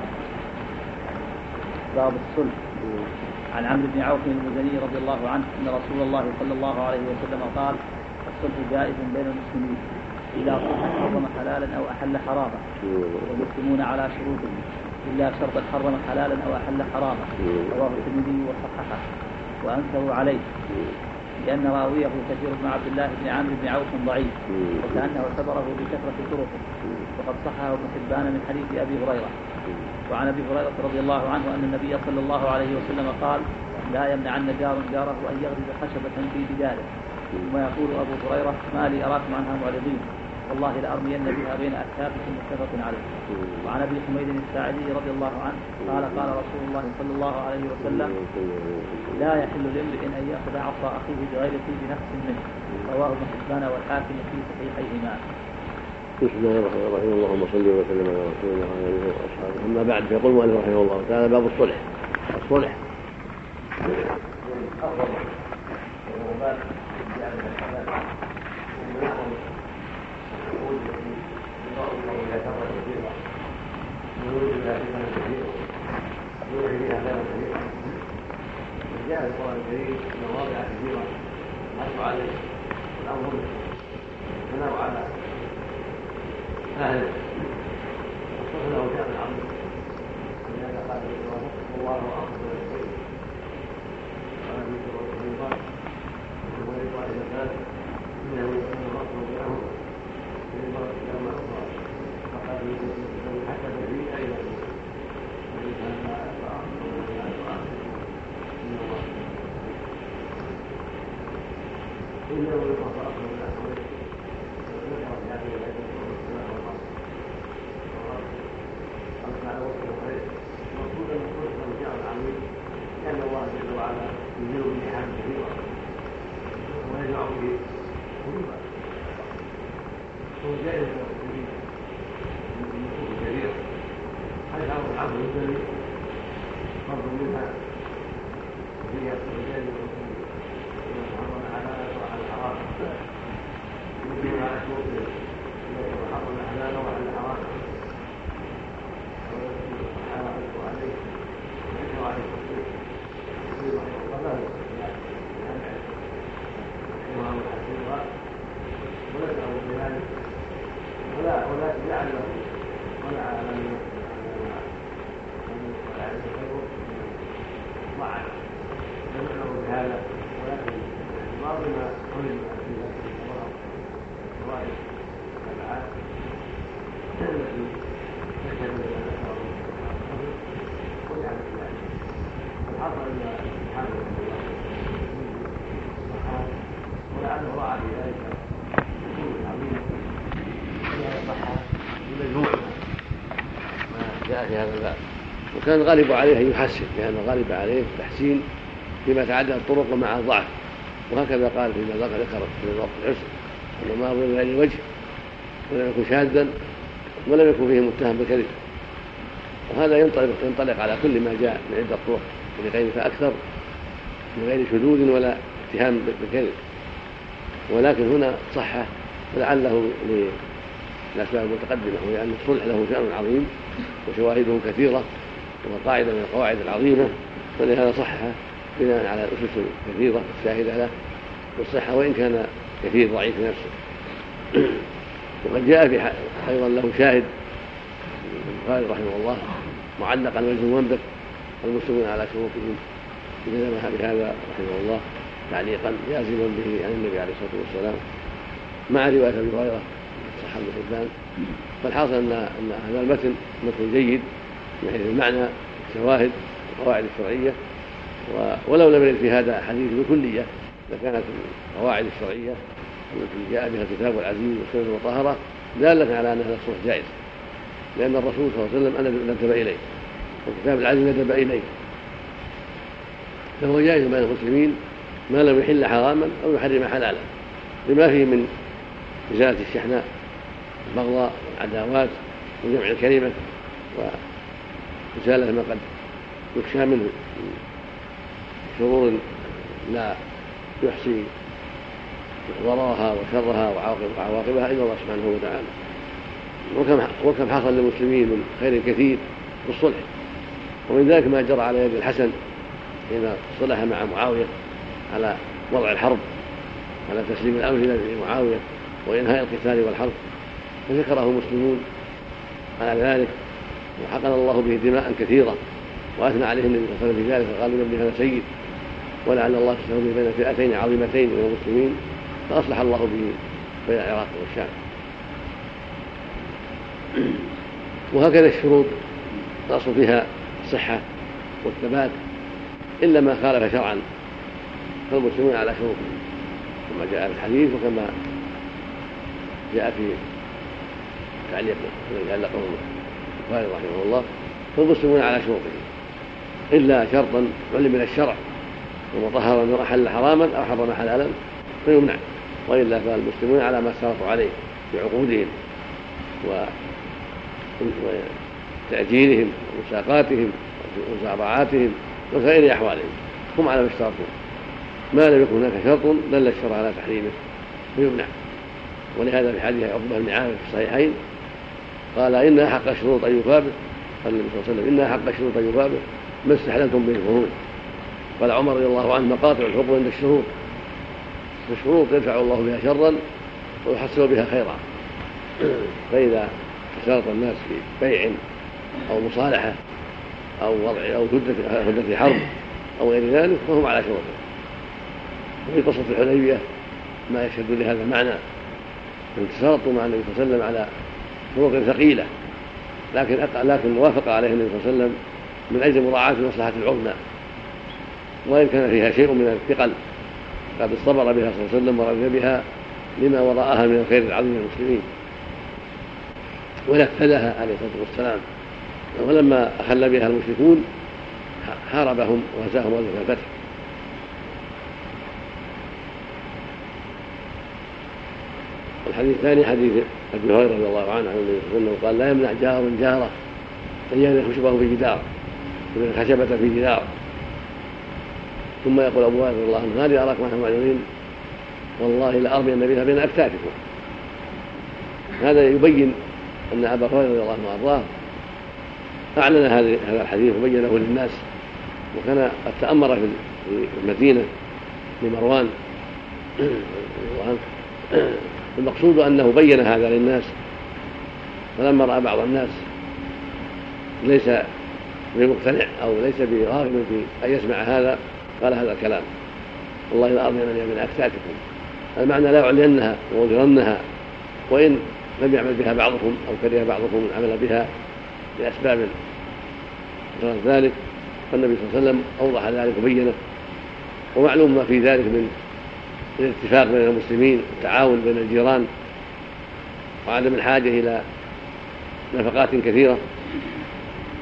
باب الصلح. عن عمرو بن عوف المزني رضي الله عنه أن رسول الله صلى الله عليه وسلم قال: الصلح جائز بين المسلمين إذا صلح حرم حلالا أو أحل حراما، والمسلمون على شروطهم إلا شرطا حرم حلالا أو أحل حراما. رواه الترمذي وصححه وأنكروا عليه لأن راويه كثير بن عبد الله بن عامر بن عوف ضعيف، وكأنه اعتبره بكثرة طرقه، وقد صححه ابن حبان من حديث أبي هريرة. وعن أبي هريرة رضي الله عنه أن النبي صلى الله عليه وسلم قال: لا يمنعن جار جاره أن يغرز خشبة في جداره. ثم يقول أبو هريرة: ما لي أراكم عنها معرضين، والله لأرمين بها بين أكتافكم. متفق عليه. وعن أبي حميد الساعدي رضي الله عنه قال: قال رسول الله صلى الله عليه وسلم: لا يحل لامرئ أن يأخذ عصا أخيه بغير طيب نفس منه. رواه ابن حبان والحاكم في صحيحيهما. بسم الله الرحمن الرحيم. اللهم صل وسلم على رسول الله وعلى اله واصحابه. اما بعد، فيقول المؤلف رحمه الله تعالى: باب الصلح. الصلح جاء القرآن الكريم في مواضع كثيرة حث عليه الأمر ثناء على أهل الصلح له شأن عظيم، لهذا قال الله أفضل الخير ولا يذكر الشيطان ويقع إلى ذلك إنه يكون الرسول بينهم فيضرب إلى ما أخبر فقال يقول حتى تدريك إلى إنه يخاف أكثر من أكثر ذكر في هذه الآية والسماء والأرض والأرض على وجه الخير مقصود أن يكون له شأن عظيم، لأن الله جل وعلا ينزل به حال كثيرة ويجمع به قلوبا، هو جائز للمسلمين من نصوص كثيرة حيث أمر العبد المسلم فرض منها وهي الرجال والمسلمين وحرم الحلال وحل الحرام، يمكن على شروطه وحرم الحلال وحل الحرام، وحرم عليه وذكر عليه التصديق وقبله وهو الحسيرة وذكره بذلك ولا ولا يعلم ولا علم ضعف يدعو بهذا، ولكن بعض ما علم في ذلك الفوائد والابعاد التي تشهد بما ذكره ولعل ذلك الحاصل ان الحافظ رحمه الله ولعله راعى في ذلك الامور العظيمه ولا يصح بمجموع ما جاء جاء في هذا الباب. وكان الغالب عليه أن يحسن، لأن الغالب عليه التحسين فيما تعدد الطرق مع الضعف، وهكذا قال فيما ذكر في وقت العسر أنه ما أرضي إلى وجه ولم يكن شاذا ولم يكن فيه متهم بالكذب. وهذا ينطلق, ينطلق على كل ما جاء من عدة طرق لغير فأكثر من غير شذوذ ولا اتهام بالكذب، ولكن هنا صحة ولعله للأسباب المتقدمة، وهي أن الصلح له شأن عظيم وشواهده كثيرة وقاعدة من القواعد العظيمة، ولهذا صحة بناء على الأسس الكثيرة الشاهدة له والصحة، وإن كان كثير ضعيف نفسه. وقد جاء في أيضا له شاهد البخاري رحمه الله معلقا وجه منبت المسلمون على شروطهم، جزمها بهذا رحمه الله تعليقا يازما به عن النبي عليه الصلاة والسلام مع رواية أبي هريرة صح ابن حبان. فالحاصل أن أن هذا المتن متن جيد من حيث المعنى الشواهد القواعد الشرعية، ولو لم يرد في هذا حديث بكلية لكانت القواعد الشرعية التي جاء بها الكتاب العزيز والسنة المطهرة دالة على أن هذا الصلح جائز، لأن الرسول صلى الله عليه وسلم ندب إليه والكتاب العزيز ندب إليه، فهو جائز بين المسلمين ما لم يحل حراما أو يحرم حلالا، لما فيه من إزالة الشحناء البغضاء والعداوات وجمع الكلمة وإزالة ما قد يخشى منه شرور لا يحصي ضررها وشرها وعواقبها إلا الله سبحانه وتعالى. وكم وكم حصل للمسلمين من خير كثير بالصلح، ومن ذلك ما جرى على يد الحسن حين صلح مع معاوية على وضع الحرب، على تسليم الأمثلة لمعاوية وإنهاء القتال والحرب، فذكره المسلمون على ذلك وحقن الله به دماء كثيرة وأثنى عليه النبي صلى الله عليه وسلم في ذلك فقال ابن هذا سيد، ولعل الله سبحانه بين فئتين عظيمتين من المسلمين فأصلح الله به بين العراق والشام. وهكذا الشروط الأصل فيها الصحة والثبات إلا ما خالف شرعا فالمسلمون على شروطهم كما جاء في الحديث وكما جاء في تعليق الذي علقه البخاري رحمه الله، فالمسلمون على شروطهم إلا شرطا علم من الشرع ومطهرا أنه أحل حراما أو حرم حلالا فيمنع، وإلا فالمسلمون على ما اشترطوا عليه بعقودهم وتأجيلهم ومساقاتهم ومزارعاتهم وسائر أحوالهم هم على ما اشترطوا، ما لم يكن هناك شرط دل الشرع على تحريمه فيمنع. ولهذا في حديث عقبة بن عامر في الصحيحين قال إن أحق الشروط أن يفابه، قال النبي صلى الله عليه وسلم إن أحق الشروط أن يفابه ما استحللتم به الفروض. قال عمر رضي الله عنه مقاطع الحب عند الشروط، الشروط يدفع الله بها شرا ويحصل بها خيرا، فإذا اشترط الناس في بيع أو مصالحة أو وضع أو هدة حرب أو غير ذلك فهم على شروطهم. وفي قصة الحديبية ما يشهد لهذا المعنى، اشترطوا مع النبي صلى الله عليه وسلم على شروط ثقيلة لكن لكن وافق عليه النبي صلى الله عليه وسلم من أجل مراعاة مصلحة العظمى، وإن كان فيها شيء من الثقل قد اصطبر بها صلى الله عليه وسلم ورضي بها لما وراءها من الخير العظيم للمسلمين ونفذها عليه الصلاة والسلام. ولما أخل بها المشركون حاربهم وهزاهم وذلك الفتح. الحديث الثاني حديث أبي هريرة رضي الله عنه عن النبي صلى الله عليه وسلم قال لا يمنع جار جاره أن يهدي خشبه في جدار ومن خشبة في جدار، ثم يقول أبو هريرة رضي الله عنه هذه أراك ما معلومين والله لأرمين بها بين أكتافكم. هذا يبين أن أبا هريرة رضي الله عنه وأرضاه أعلن هذا الحديث وبينه للناس، وكان قد تأمر في المدينة لمروان. المقصود أنه بين هذا للناس، فلما رأى بعض الناس ليس بمقتنع أو ليس براغب في أن يسمع هذا قال هذا الكلام والله لأرمينني من أكتافكم، المعنى لا يعلنها ويظهرنها وإن لم يعمل بها بعضكم أو كره بعضكم العمل بها لأسباب غير ذلك، فالنبي صلى الله عليه وسلم أوضح ذلك وبينه. ومعلوم ما في ذلك من الاتفاق بين المسلمين والتعاون بين الجيران وعدم الحاجة إلى نفقات كثيرة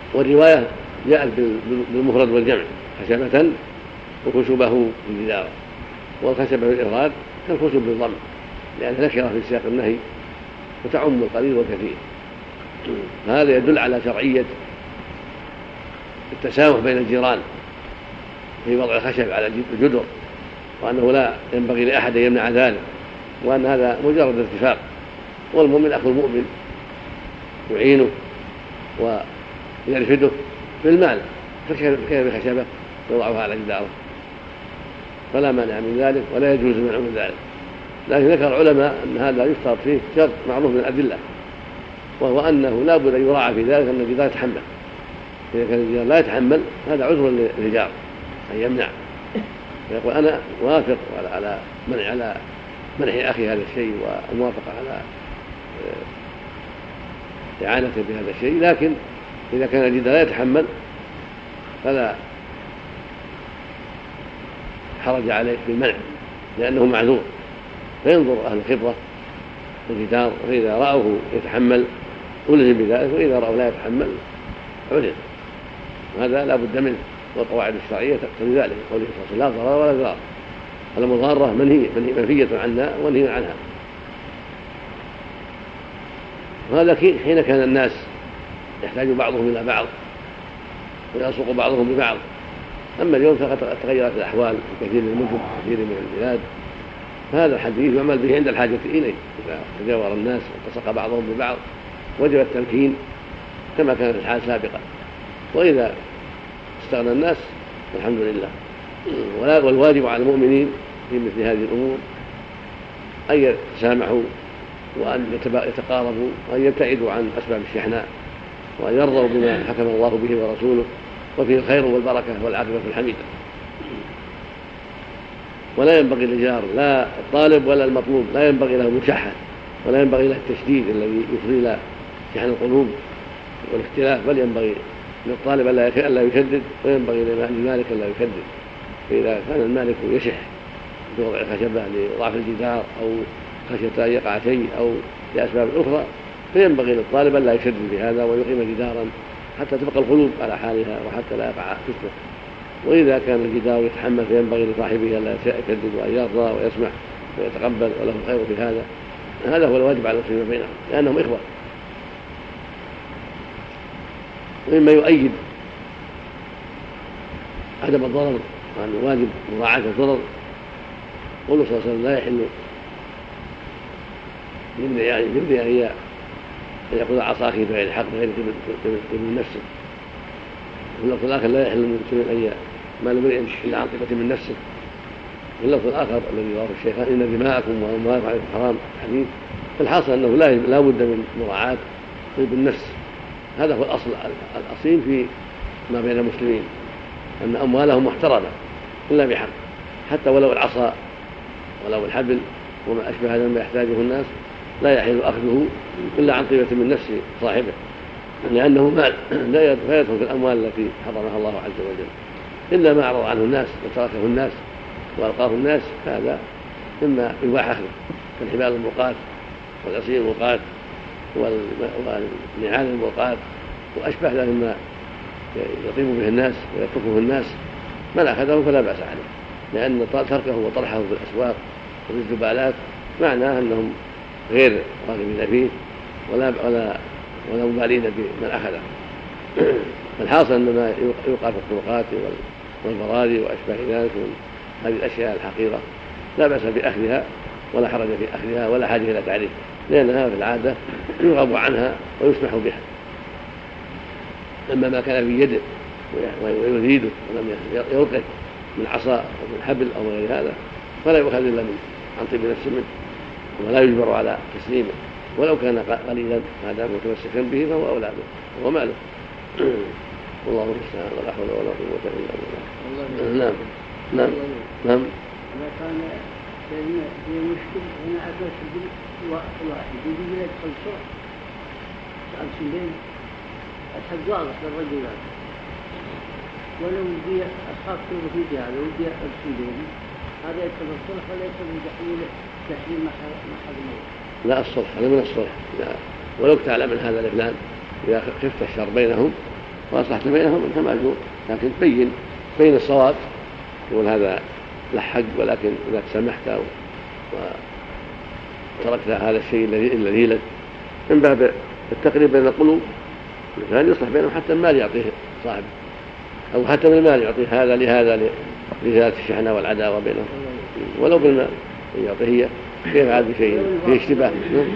والرواية جاءت بالمفرد والجمع خشبة وخشبه بالجدار، والخشبة بالإفراد كالخشب بالضم لأن نكرة في سياق النهي وتعم القليل والكثير. هذا يدل على شرعية التسامح بين الجيران في وضع الخشب على الجدر، وأنه لا ينبغي لأحد أن يمنع ذلك، وأن هذا مجرد اتفاق، والمؤمن أخو المؤمن يعينه ويرفده بالمال كيف بخشبة يضعها على جداره، فلا مانع من ذلك ولا يجوز منع من ذلك. لكن ذكر العلماء أن هذا يشترط فيه شرط معروف من الأدلة، وهو أنه لا بد أن يراعى في ذلك أن الجدار يتحمل. إذا كان الجدار لا يتحمل هذا عذر للجار أن يمنع، فيقول أنا وافق على منع على منع أخي هذا الشيء وموافقة على إعانته بهذا الشيء، لكن إذا كان الجدار لا يتحمل فلا حرج عليه بالمنع لأنه معذور، فينظر أهل الخبرة الجدار، فإذا رأوه يتحمل ألزم بذلك، وإذا رأوا لا يتحمل علم. وهذا لا بد منه، والقواعد الشرعية تقتضي ذلك، قوله صلى الله عليه وسلم لا ضرر ولا ضرار، المضارة منهية عنا ونهي عنها. وهذا حين كان الناس يحتاج بعضهم إلى بعض ويلصق بعضهم ببعض، أما اليوم فقد تغيرت الأحوال في كثير من المدن وكثير من البلاد، فهذا الحديث يعمل به عند الحاجة إليه. إذا تجاور الناس والتصق بعضهم ببعض وجب التمكين كما كانت الحال سابقا، وإذا استغنى الناس الحمد لله. والواجب على المؤمنين في مثل هذه الأمور أن يتسامحوا وأن يتقاربوا وأن يبتعدوا عن أسباب الشحناء، وأن يرضوا بما حكم الله به ورسوله، وفيه الخير والبركة والعاقبة الحميدة. ولا ينبغي للجار لا الطالب ولا المطلوب لا ينبغي له مشاحة، ولا ينبغي له التشديد الذي يفضي إلى شحن القلوب والاختلاف، بل ينبغي للطالب ألا يشدد، وينبغي للمالك ألا يشدد. فإذا كان المالك يشح بوضع خشبة لضعف الجدار أو خشية أن يقع شيء أو لأسباب أخرى، فينبغي للطالب ألا يشدد بهذا ويقيم جدارا حتى تبقى القلوب على حالها وحتى لا يقع فتنة. وإذا كان الجدار يتحمل فينبغي لصاحبه ألا يشدد وأن يرضى ويسمح ويتقبل، وله الخير في هذا. هذا هو الواجب على المسلمين بينهم لأنهم إخوة. ومما يؤيد عدم الضرر وأن الواجب مراعاة الضرر قوله صلى الله عليه وسلم لا يحل لامرئ أن يأخذ عصا أخيه بغير حق بغير من نفسه. في اللفظ الآخر لا يحل للمسلمين أن ما لامرئ إلا عن طيبة من نفسه. في اللفظ الآخر الذي رواه الشيخان إن دماءكم وأموالكم عليكم حرام حديث. فالحاصل أنه لا بد من مراعاة طيب النفس، هذا هو الأصل الأصيل في ما بين المسلمين، أن أموالهم محترمة إلا بحق، حتى ولو العصا ولو الحبل وما أشبه هذا مما يحتاجه الناس لا يحل أخذه إلا عن طيبة من نفس صاحبه، لأنه مال لا يدخل في الأموال التي حرمها الله عز وجل، إلا ما أعرض عنه الناس وتركه الناس وألقاه الناس، فهذا مما يباح أخذه كالحبال الموقات والعصي الموقات والنعال الموقات وأشبه ذلك مما يطيب به الناس ويتركه الناس، من أخذه فلا بأس عليه، لأن تركه وطرحه في الأسواق وفي الزبالات معناه أنهم غير راغبين فيه ولا ولا ولا مبالين بمن أخذه. الحاصل أن ما يوقع في الطرقات والبراري وأشباه ذلك من هذه الأشياء الحقيرة لا بأس بأخذها ولا حرج في أخذها ولا حاجة إلى تعريف، لأنها في العادة يرغب عنها ويسمح بها. أما ما كان في يده ويزيده ولم يلقه من عصا أو من حبل أو غير هذا فلا يؤخذ إلا من عن طيب نفس منه، ولا يجبر على تسليمه ولو كان قليلا ما دام متمسكا به فهو أولى به وهو ماله. والله المستعان ولا حول ولا قوة إلا بالله. نعم نعم نعم. إذا كان في مشكلة هنا أدرس واحد يجي يدخل صح على سنين أتحد واضح للرجلات، ولو ودي أصحاب كله في جهة لو ودي السنين هذا يدخل الصلح ولا يدخل تحليل تحليل محل الموت. لا الصلح هذا من الصلح، ولو تعلم من هذا الإفلان إذا خفت الشر بينهم وأصلحت بينهم أنت مأجور، لكن تبين بين الصواب تقول هذا له حق، ولكن إذا تسامحت وتركت هذا الشيء الذي لك من باب التقريب بين القلوب، الإنسان يصلح بينهم حتى المال يعطيه صاحبه، أو حتى من المال يعطيه هذا لهذا لذات الشحنة والعداوة بينهم، ولو بالمال يعطيه هي كيف عاد بشيء فيه اشتباه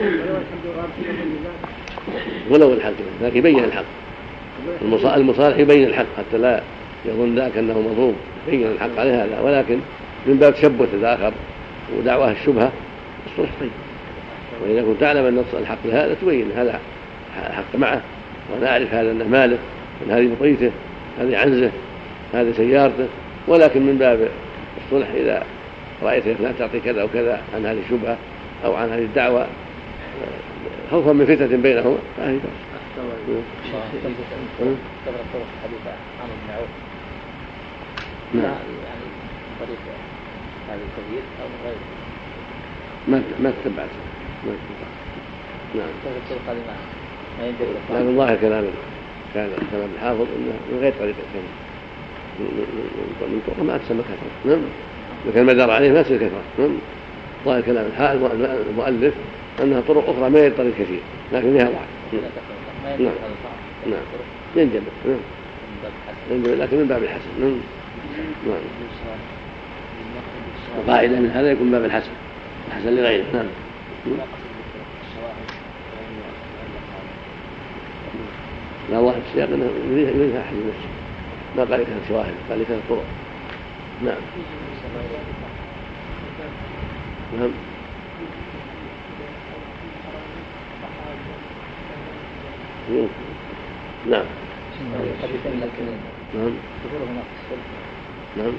ولو الحق، لكن يبين الحق، المصالح يبين الحق حتى لا يظن ذاك أنه مظلوم، يبين الحق على هذا، ولكن من باب تشبث الآخر ودعوة الشبهة الصلح طيب. وإذا كنت تعلم أن الحق لهذا تبين هذا حق معه، وأنا أعرف هذا أنه ماله، أن هذه بطيته، هذه عنزه، هذه سيارته، ولكن من باب الصلح إذا رأيت لا تعطي كذا وكذا عن هذه الشبهة أو عن هذه الدعوة خوفا من فتنة بينهما فهي نعم يعني طريق هذا الكبير أو غيره ما ما تتبعت ما تتبعت نعم طريق هذه ما يندرج لكن الله كلام كان كلام الحافظ انه من غير طريق الكلام من طرق ما تسمى كثرة، نعم لكن المدار عليه ما تصير كثرة، نعم ظاهر كلام المؤلف انها طرق اخرى ما هي طريق كثير لكن فيها ضعف. نعم نعم ينجبر نعم ينجبر لكن من باب الحسن. نعم نعم وقاعدة من هذا يكون باب الحسن الحسن لغيره. نعم لا الله السياق انه يريدها احد نفسه ما قال لك شواهد قال لك الطرق. نعم نعم نعم نعم نعم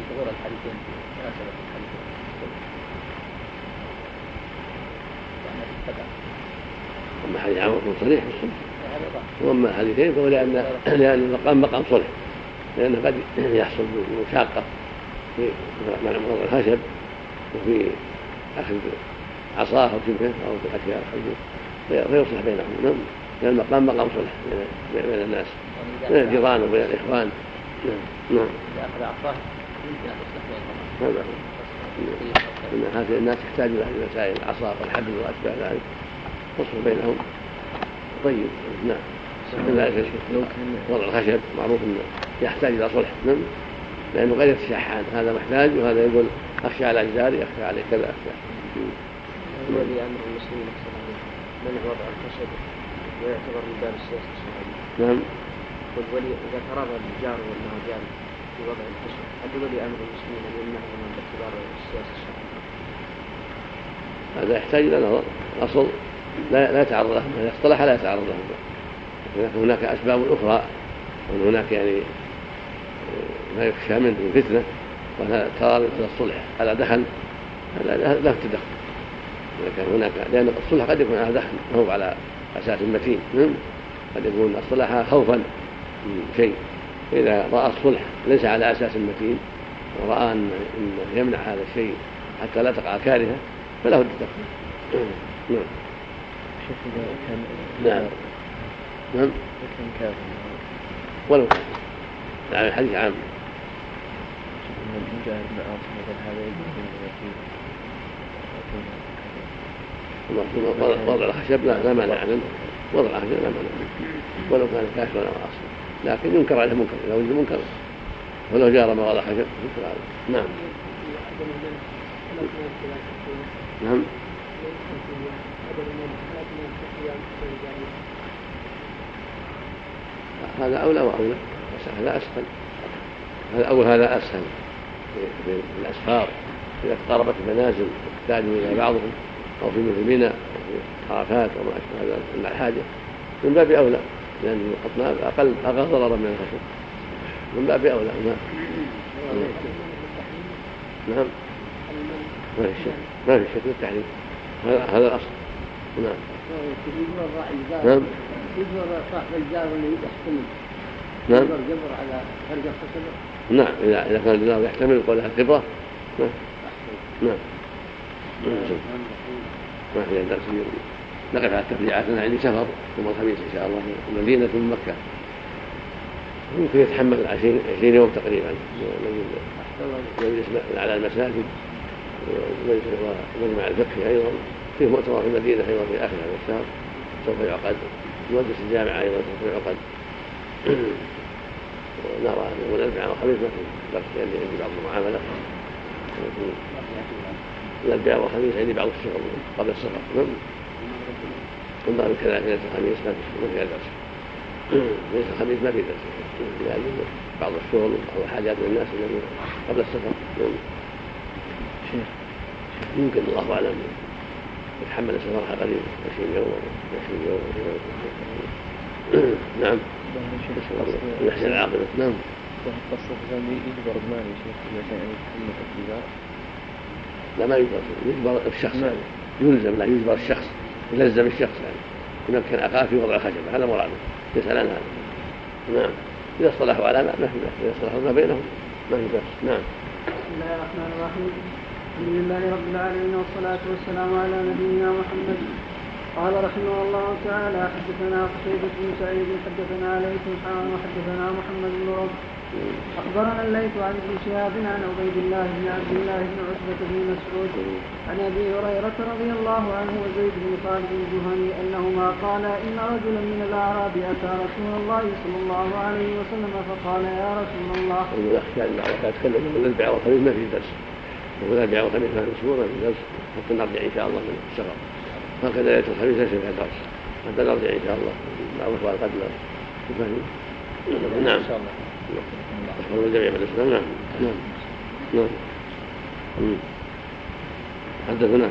أما حديث عمرو بن صريح بالصلح، وأما الحديثين فهو لأن لأن المقام مقام صلح، لأنه قد يحصل مشاقة في منع مضر الخشب وفي أخذ عصاه أو شبهه أو في أشياء فيصلح بينهم. نعم لأن المقام مقام صلح بين الناس بين الجيران وبين الإخوان. نعم إذا أخذ عصاه يمكن أن تصلح بينهم. هذا هو إن هذه الناس يحتاجون إلى مسائل العصا والحبل وأشباه ذلك تصلح بينهم طيب. نعم لو كان وضع الخشب معروف انه يحتاج الى صلح، نعم لانه قد يتشحن هذا محتاج وهذا يقول اخشى على جداري اخشى عليه كذا اخشى. الذي امر المسلمين منع وضع الخشب ويعتبر من باب السياسه الشرعيه. نعم والولي اذا تراضى الجار والمهجان في وضع الخشب هل ولي امر المسلمين ان يمنعه من باعتبار السياسه الشرعيه؟ هذا يحتاج الى نظر. اصل لا لا يتعرض لهم، اذا اصطلح لا يتعرض لهم، لكن هناك اسباب اخرى وان هناك يعني ما يخشى منه من فتنه ولا ترى الصلح على دخل هذا لا تدخل، لكن هناك لان الصلح قد يكون على دخل ما هو على اساس متين، قد يكون الصلح خوفا من شيء، فاذا راى الصلح ليس على اساس متين وراى ان يمنع هذا الشيء حتى لا تقع كارثه فله التدخل. نعم نعم نعم كان كافر ولو كان يعني الحديث عام. من جاء ابن عاصم مثل هذا يقول وضع الخشب لا مانع منه، وضع الخشب لا مانع منه ولو كان كافرا او عاصما، لكن ينكر عليه منكر اذا وجد منكر ولو جار ما وضع خشب ينكر عليه. نعم نعم هذا أولى وأولى، هذا أسهل، هذا أول هذا أسهل في الأسفار إذا اقتربت المنازل واحتاجوا إلى بعضهم أو في مثل منى أو في عرفات أو ما أشبه ذلك من الحاجة من باب أولى، لأن الأطناب أقل أقل ضررا من الخشب من باب أولى. نعم نعم ما في شك ما في شك التحريم هذا هذا الأصل. نعم نعم يجبر صاحب الجار اللي يحتمل نعم يجبر جبر على فرق الخشب. نعم إذا إذا كان الجار يحتمل قولها الكبرى. نعم نعم ما في درس اليوم نقف على التفريعات. أنا عندي سفر يوم الخميس إن شاء الله من المدينة من مكة يمكن يتحمل عشرين يوم تقريبا يجلس على المساجد ومجمع الفقه أيضا فيه مؤتمر في المدينة أيضا في آخر هذا الشهر سوف يعقد مجلس الجامعة أيضا سوف يعقد ونرى أن يوم الأربعاء والخميس ما في درس لأن عندي بعض المعاملة الأربعاء والخميس عندي بعض الشغل قبل السفر والله كذلك ليس الخميس ما في درس ليس الخميس ما في درس لأن بعض الشغل أو حاجات من الناس قبل السفر يمكن الله أعلم يتحمل السفر قليل عشرين يوم عشرين يوم نعم يحسن العاقبة نعم يجبر بمال يا شيخ عشان يتحمل الاتباع لا ما يجبر يجبر الشخص يلزم لا يجبر الشخص يلزم الشخص يعني يمكن أخاه في وضع الخشبة هذا مراده يسأل عن هذا نعم إذا اصطلحوا على ما ما في بأس إذا اصطلحوا ما بينهم ما في بأس نعم. بسم الله الرحمن الرحيم الحمد لله رب العالمين والصلاة والسلام على نبينا محمد. قال رحمه الله تعالى حدثنا قتيبة بن سعيد حدثنا ليث حان وحدثنا محمد بن رب أخبرنا الليث عن ابن شهاب عن عبيد الله بن عبد الله بن عتبة بن مسعود عن أبي هريرة رضي الله عنه وزيد بن خالد الجهني أنهما قالا إن رجلا من الأعراب أتى رسول الله صلى الله عليه وسلم فقال يا رسول الله يخشى أن الله يتكلم من الأربعاء والخميس ما في درس ومن الأربعاء والخميس ما في أسبوع ما في درس حتى نرجع إن شاء الله من السفر هكذا ليلة الخميس ليس فيها درس حتى نرجع إن شاء الله مع الأخوة قد تفهم نعم إن شاء الله أشكر الجميع من الإسلام نعم نعم نعم حدثنا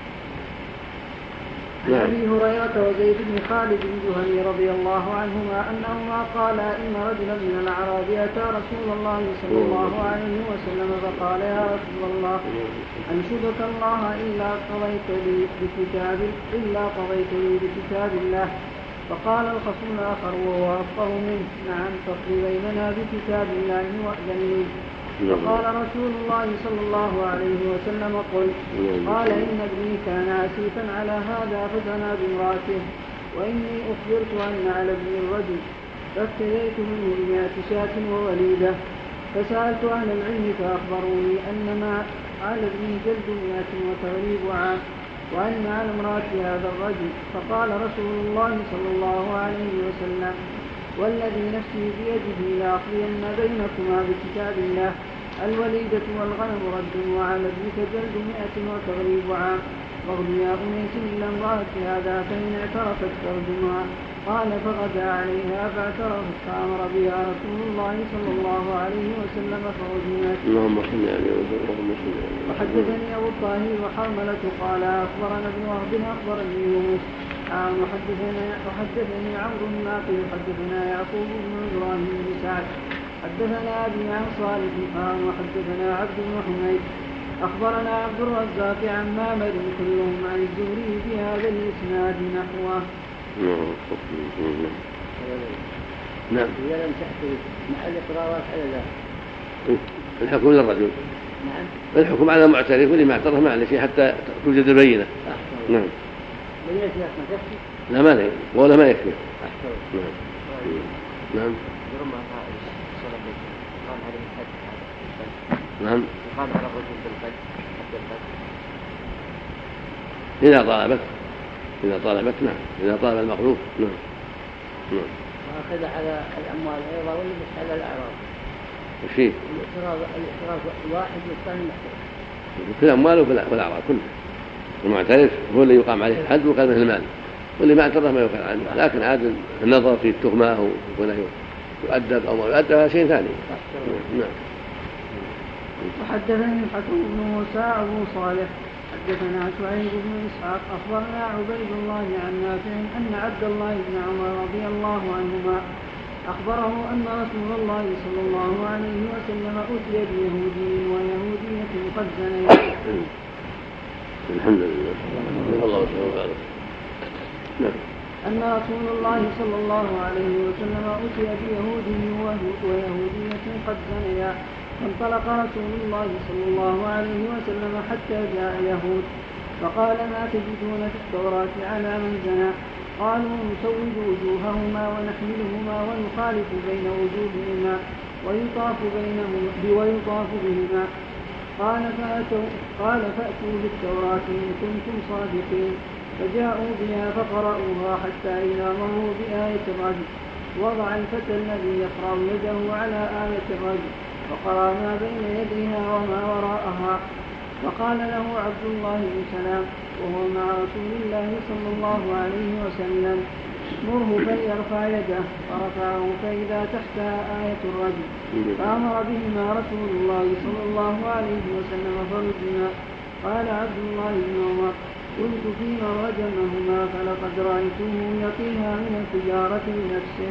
عن أبي هريرة وزيد بن خالد الجهني رضي الله عنهما أنهما قالا إن رجلا من الأعراب أتى رسول الله صلى الله عليه وسلم فقال يا رسول الله أنشدك الله إلا قضيت لي بكتاب إلا قضيت لي بكتاب الله. فقال الخصم الآخر وهو أفقه منه نعم فاقض بيننا بكتاب الله وأذن لي. فقال رسول الله صلى الله عليه وسلم قل قال إن ابني كان عسيفا على هذا فزنى بامرأته وإني أخبرت أن على ابن الرجل فافتديت منه بمئة شاة ووليدة فسألت أهل العلم فأخبروني أن ما على ابني جلد مئة وتغريب عام وأن على امرأة هذا الرجل. فقال رسول الله صلى الله عليه وسلم والذي نفسي بيده لأقضين بينكما بكتاب الله الوليدة والغنم رد وعلى ابنك جلد مئة وتغريب عام واغض يا أنيس إلى امرأة هذا فإن اعترفت فارجمها. قال فغدا عليها فاعترفت فأمر بها رسول الله صلى الله عليه وسلم فرجمت. اللهم صل عليه وسلم. وحدثني أبو الطاهر وحرملة قال أخبرنا ابن وهب أخبرني يونس وحدثني وحدثني عمرو بن ناقل وحدثنا يعقوب بن إبراهيم بن سعد حدثنا أبي عن صالح قال وحدثنا عبد بن حميد أخبرنا عبد الرزاق عن معمر كلهم عن الزهري بهذا الإسناد نحوه. نعم. إذا لم تحصل مع الإقرارات على ذلك. الحكم للرجل. نعم. الحكم على المعترف واللي ما اعترف ما عليه شيء حتى توجد البينة. أحسن. نعم. بينة ما تكفي. لا ما لا ولا ما يكفي. أحسن. نعم. نعم. نعم. يقام على الرجل بالقد حتى القد. إذا طالبت إذا طالبت نعم إذا طالب المخلوق نعم نعم. وأخذ على الأموال أيضا ولا بس على الأعراض؟ وشيء؟ الاعتراض الاعتراض واحد والثاني محترف. في الأموال وفي الأعراض كلها. المعترف هو اللي يقام عليه الحد وقال مثل المال واللي ما اعترف ما يقال عنه لكن عاد النظر في التهمة ويكون يؤدب أو ما يؤدب هذا شيء ثاني. نعم. وحدثني الحكم بن موسى أبو صالح حدثنا شعيب بن إسحاق أخبرنا عبيد الله عن نافع أن عبد الله بن عمر رضي الله عنهما أخبره أن رسول الله صلى الله عليه وسلم أتي بيهودي ويهودية قد زنيا. الحمد لله. الله سبحانه نعم. أن رسول الله صلى الله عليه وسلم أتي بيهودي ويهودية قد زنيا فانطلق رسول الله صلى الله عليه وسلم حتى جاء يهود فقال ما تجدون في التوراة على من زنى؟ قالوا نسود وجوههما ونحملهما ونخالف بين وجوههما ويطاف بينهما ويطاف بهما. قال فأتوا, قال فأتوا بالتوراة إن كنتم صادقين. فجاءوا بها فقرأوها حتى إذا مروا بآية الرجم وضع الفتى الذي يقرأ يده على آية الرجم وقرأ ما بين يديها وما وراءها. فقال له عبد الله بن سلام وهو مع رسول الله صلى الله عليه وسلم مره فليرفع يده. فرفعه فإذا تحتها آية الرجم فأمر بهما رسول الله صلى الله عليه وسلم فرجما. قال عبد الله بن عمر كنت فيما رجمهما فلقد رأيته يقيها من التجارة بنفسه.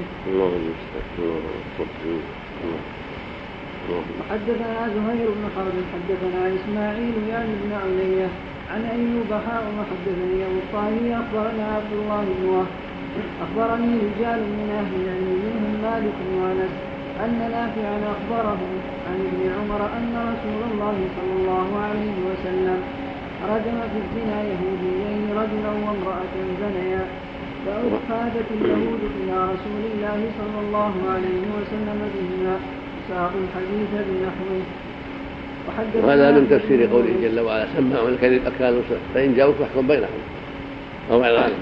وحدثنا زهير بن حرب حدثنا إسماعيل يعني بن علية عن أيوب حاء وحدثني أبو الطاهر أخبرنا عبد الله بن وهب أخبرني رجال من أهل العلم منهم مالك وأنس أن نافعا أخبرهم عن ابن عمر أن رسول الله صلى الله عليه وسلم رجم في الزنا يهوديين رجلا وامرأة زنيا. فأخذت اليهود إلى رسول الله صلى الله عليه وسلم بهما ساق الحديث بنحوه. وهذا من تفسير قوله جل وعلا سماعون الكذب أكالوا فإن جاءوك فاحكم بينهم أو بعد عنهم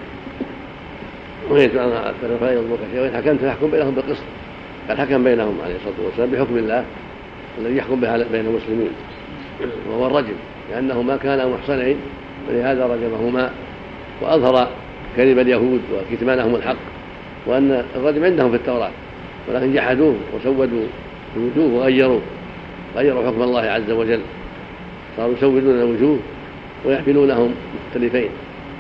وهي تعالى فلا يظلمك شيء وإن حكمت فاحكم بينهم بالقسط. قد حكم بينهم عليه الصلاة والسلام بحكم الله الذي يحكم بها بين المسلمين وهو الرجم لأنه ما كان محصنين ولهذا رجمهما وأظهر كذب اليهود وكتمانهم الحق وأن الرجم عندهم في التوراة ولكن جحدوه وسودوا الوجوه وغيروا غيروا حكم الله عز وجل صاروا يسودون الوجوه ويحملونهم مختلفين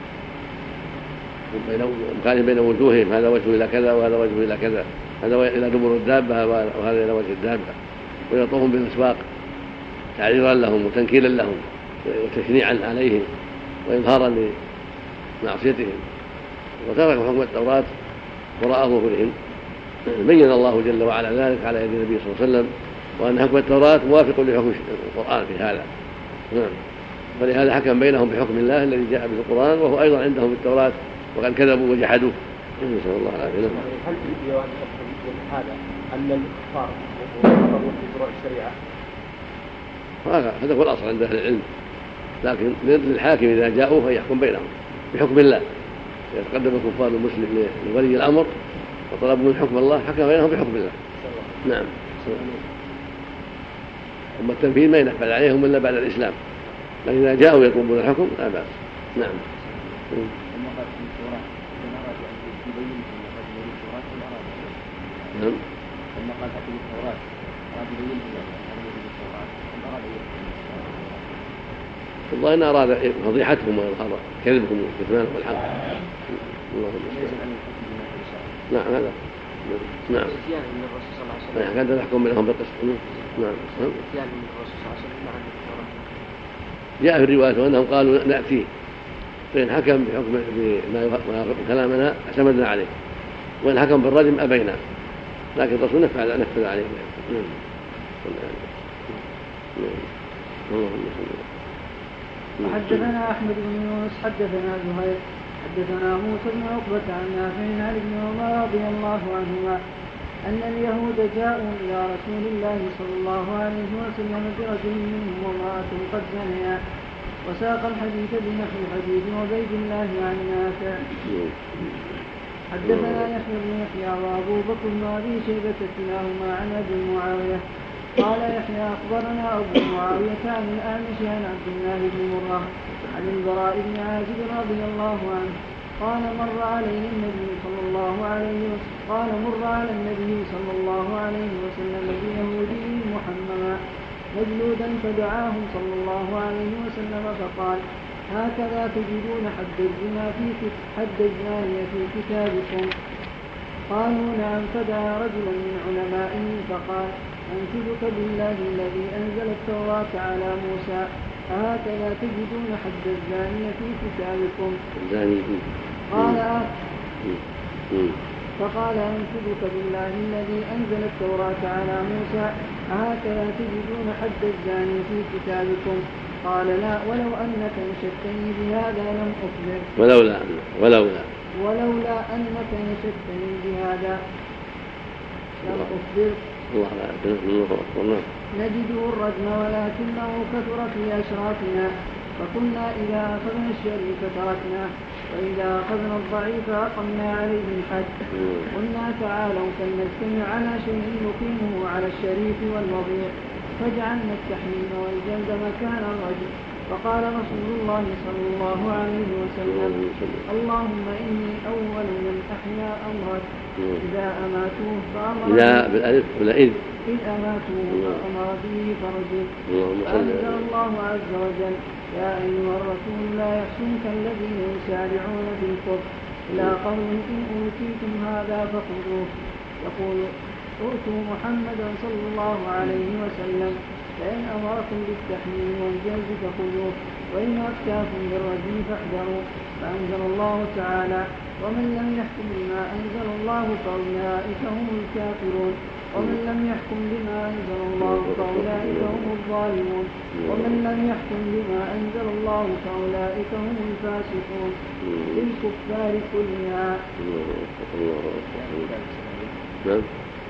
مخالف بين وجوههم هذا وجه إلى كذا وهذا وجه إلى كذا هذا إلى دبر الدابة وهذا إلى وجه الدابة ويطوفون بالأسواق تعريرا لهم وتنكيلا لهم وتشنيعا عليهم وإظهارا لمعصيتهم وتركوا حكم التوراة وراء ظهورهم. بين الله جل وعلا ذلك على يد النبي صلى الله عليه وسلم وأن حكم التوراة موافق لحكم القرآن في هذا نعم. فلهذا حكم بينهم بحكم الله الذي جاء به القرآن وهو أيضا عندهم في التوراة وقد كذبوا وجحدوه نسأل الله العافية. هل في هذا أن الكفار يتضررون في فروع الشريعة؟ هذا هو الأصل عند أهل العلم لكن للحاكم إذا جاءوا فيحكم بينهم بحكم الله. إذا تقدم الكفار المسلم لولي الأمر وطلبوا من حكم الله حكم بينهم بحكم الله نعم. أما التنفيذ ما ينفذ عليهم إلا بعد الإسلام لكن إذا جاءوا يطلبون الحكم لا بأس نعم. نعم. والله إن أراد فضيحتهم وإظهار كذبهم وكتمانهم الحق. اللهم نعم هذا نعم يعني كان تحكم بينهم بالقسط نعم. جاء في الرواية أنهم قالوا نأتيه فإن حكم بحكم بما كلامنا اعتمدنا عليه وإن حكم بالرجم أبينا لكن الرسول نفذ نفذ عليه نعم. اللهم صل وسلم. وحدثنا أحمد بن يونس حدثنا زهير حدثنا موسى بن عقبة عن نافع عن ابن عمر رضي الله عنهما أن اليهود جاءوا إلى رسول الله صلى الله عليه وسلم برجل منهم وامرأة قد زنيا وساق الحديث بنحو حديث عبيد الله عن نافع. حدثنا يحيى بن يحيى وأبو بكر بن أبي شيبة كلاهما عن أبي معاوية قال يحيى أخبرنا أبو معاوية عن الأعمش عن عبد الله بن مرة عن البراء بن عازب رضي الله عنه قال مر عليه النبي صلى الله عليه وسلم قال مر على النبي صلى الله عليه وسلم بيهودي محمما مجلودا فدعاهم صلى الله عليه وسلم فقال هكذا تجدون حد الزنا في حد الزانية في كتابكم؟ قالوا نعم. فدعا رجلا من علمائه فقال أنشدك بالله الذي أنزل التوراة على موسى هكذا تجدون حد الزانية في كتابكم؟ قال آه. فقال أنشدك بالله الذي أنزل التوراة على موسى هكذا تجدون حد الزاني في كتابكم؟ قال لا ولو أنك نشدتني بهذا لم أخبر. ولولا ولولا ولولا أنك نشدتني بهذا لم أخبر. الله أكبر. نجده الرجم ولكنه كثر في أشرافنا، فكنا إذا أخذنا الشريف تركناه، وإذا أخذنا الضعيف أقمنا عليه الحد. قلنا تعالوا فلنجتمع على شيء نقيمه على الشريف والوضيع، فجعلنا التحميم والجلد مكان الرجل. فقال رسول الله صلى الله عليه وسلم: اللهم إني أول من أحيا أمرك إذا أماتوه فأمر إذا بالألف ولا إذ إذ أماتوه فأمر به فرجه. فأنزل الله عز وجل: يا أيها الرسول لا يحزنك الذين يسارعون في الكفر إلى قوم إن أوتيتم هذا فخذوه. يقول: أوتوا محمدا صلى الله عليه وسلم، فإن أمركم بالتحميم والجلد فخذوه، وإن أفتاكم بالرجم فاحذروا. فأنزل الله تعالى: ومن لم يحكم بما أنزل الله فأولئك هم الكافرون، ومن لم يحكم بما أنزل الله فأولئك هم الظالمون، ومن لم يحكم بما أنزل الله فأولئك هم الفاسقون. للكفار كلها. نعم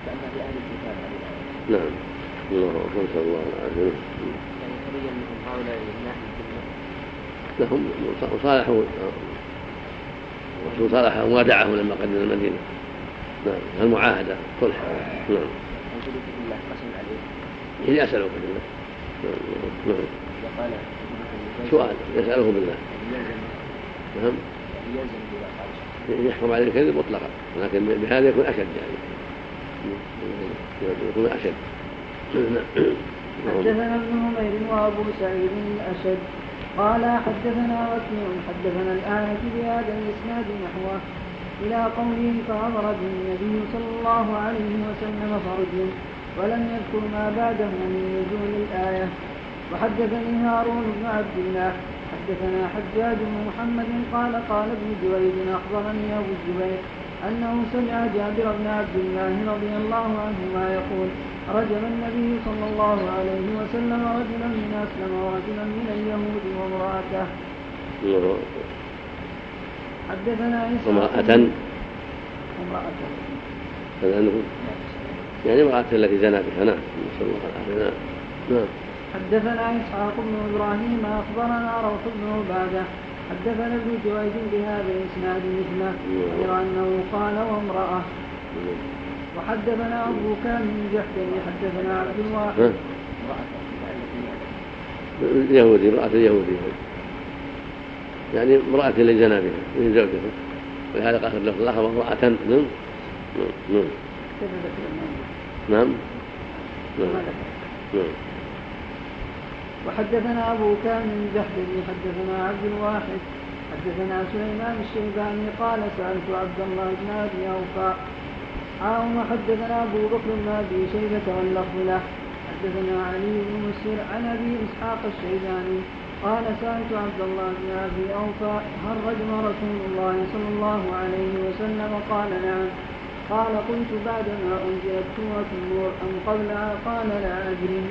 نعم الله أكبر. نسأل الله العافية. يعني تبين لهم هؤلاء من ناحية لهم وصالحوا وصالحوا وادعهم لما قدم المدينة. نعم المعاهدة صلح. نعم إذا أسألوك بالله. نعم سؤال يسأله بالله. نعم يحكم عليه الكذب مطلقا، لكن بهذا يكون أشد، يعني يكون أشد. حدثنا ابن عمير وأبو سعيد الأشد قال حدثنا وكيع حدثنا الأعمش بهذا الإسناد نحوه إلى قوله: فأمر به النبي صلى الله عليه وسلم فرجه، ولم يذكر ما بعده من نزول الآية. وحدثني هارون بن عبد الله حدثنا حجاج بن محمد قال قال ابن جريج أخبرني أبو الزبير أنه سمع جابر بن عبد الله رضي الله عنهما يقول: رجم النبي صلى الله عليه وسلم رجلا من أسلم ورجلا من اليهود وامرأته. حدثنا امرأة امرأة يعني امرأة التي زنى بها. نعم نسأل الله العافية. نعم حدثنا إسحاق بن إبراهيم أخبرنا روح بن عبادة حدثنا ابن جريج بهذا الإسناد مثله غير أنه قال وامرأة. وحدثنا أبو كامل الجحدري حدثنا عبد الواحد اليهودي امرأة اليهودي يعني امرأة اللي زنى بها من زوجته، ولهذا قال له الله امرأة. نعم نعم نعم نعم. وحدثنا أبو كامل الجحدري حدثنا عبد الواحد حدثنا سليمان الشيباني قال سألت عبد الله بن أبي أوفى عاون. حدثنا أبو بكر بن أبي شيبة واللفظ له حدثنا علي بن مسر عن أبي إسحاق الشيباني قال سألت عبد الله بن أبي أوفى: هل رجم رسول الله صلى الله عليه وسلم؟ قال نعم. قال: قلت بعدما أنزلت سورة النور أم قبلها؟ قال: لا أدري.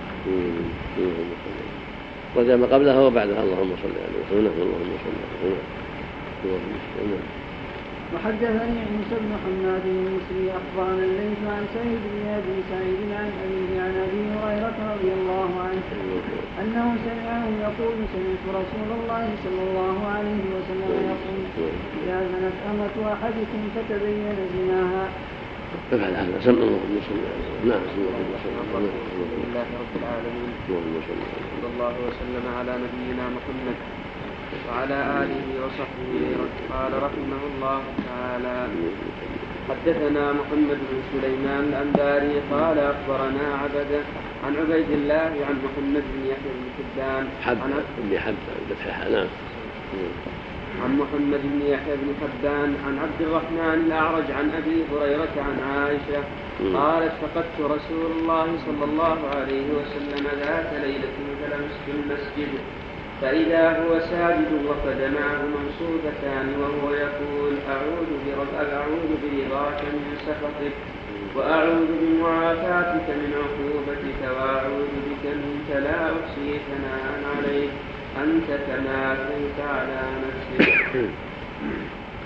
رجم قبلها وبعدها. اللهم صل عليه وسلم. اللهم صل عليه وسلم. وحدثني موسى بن حماد المصري أخبرنا الليث عن سعيد بن أبي سعيد عن أبيه عن أبي هريرة رضي الله عنه أنه سمعه يقول: سمعت رسول الله صلى الله عليه وسلم يقول: إذا زنت أمة أحدكم فتبين زناها. فعل هذا سمع اللهم صل عليه. نعم اللهم صل عليه. الحمد لله رب العالمين، صلى الله وسلم على نبينا محمد وعلى آله وصحبه. قال رحمه الله تعالى: حدثنا محمد بن سليمان الأنباري قال أخبرنا عبده عن عبيد الله عن محمد بن يحيى بن حبان عن ابن حبان نعم عن محمد بن يحيى بن حبان عن عبد الرحمن الأعرج عن أبي هريرة عن عائشة قالت: فقدت رسول الله صلى الله عليه وسلم ذات ليلة فلمست المسجد فإذا هو ساجد وقدماه منصوبتان وهو يقول: أعوذ برب أعوذ برضاك من سخطك وأعوذ بمعافاتك من عقوبتك وأعوذ بك منك لا أحصي ثناء عليك أنت كما أثنيت على نفسك.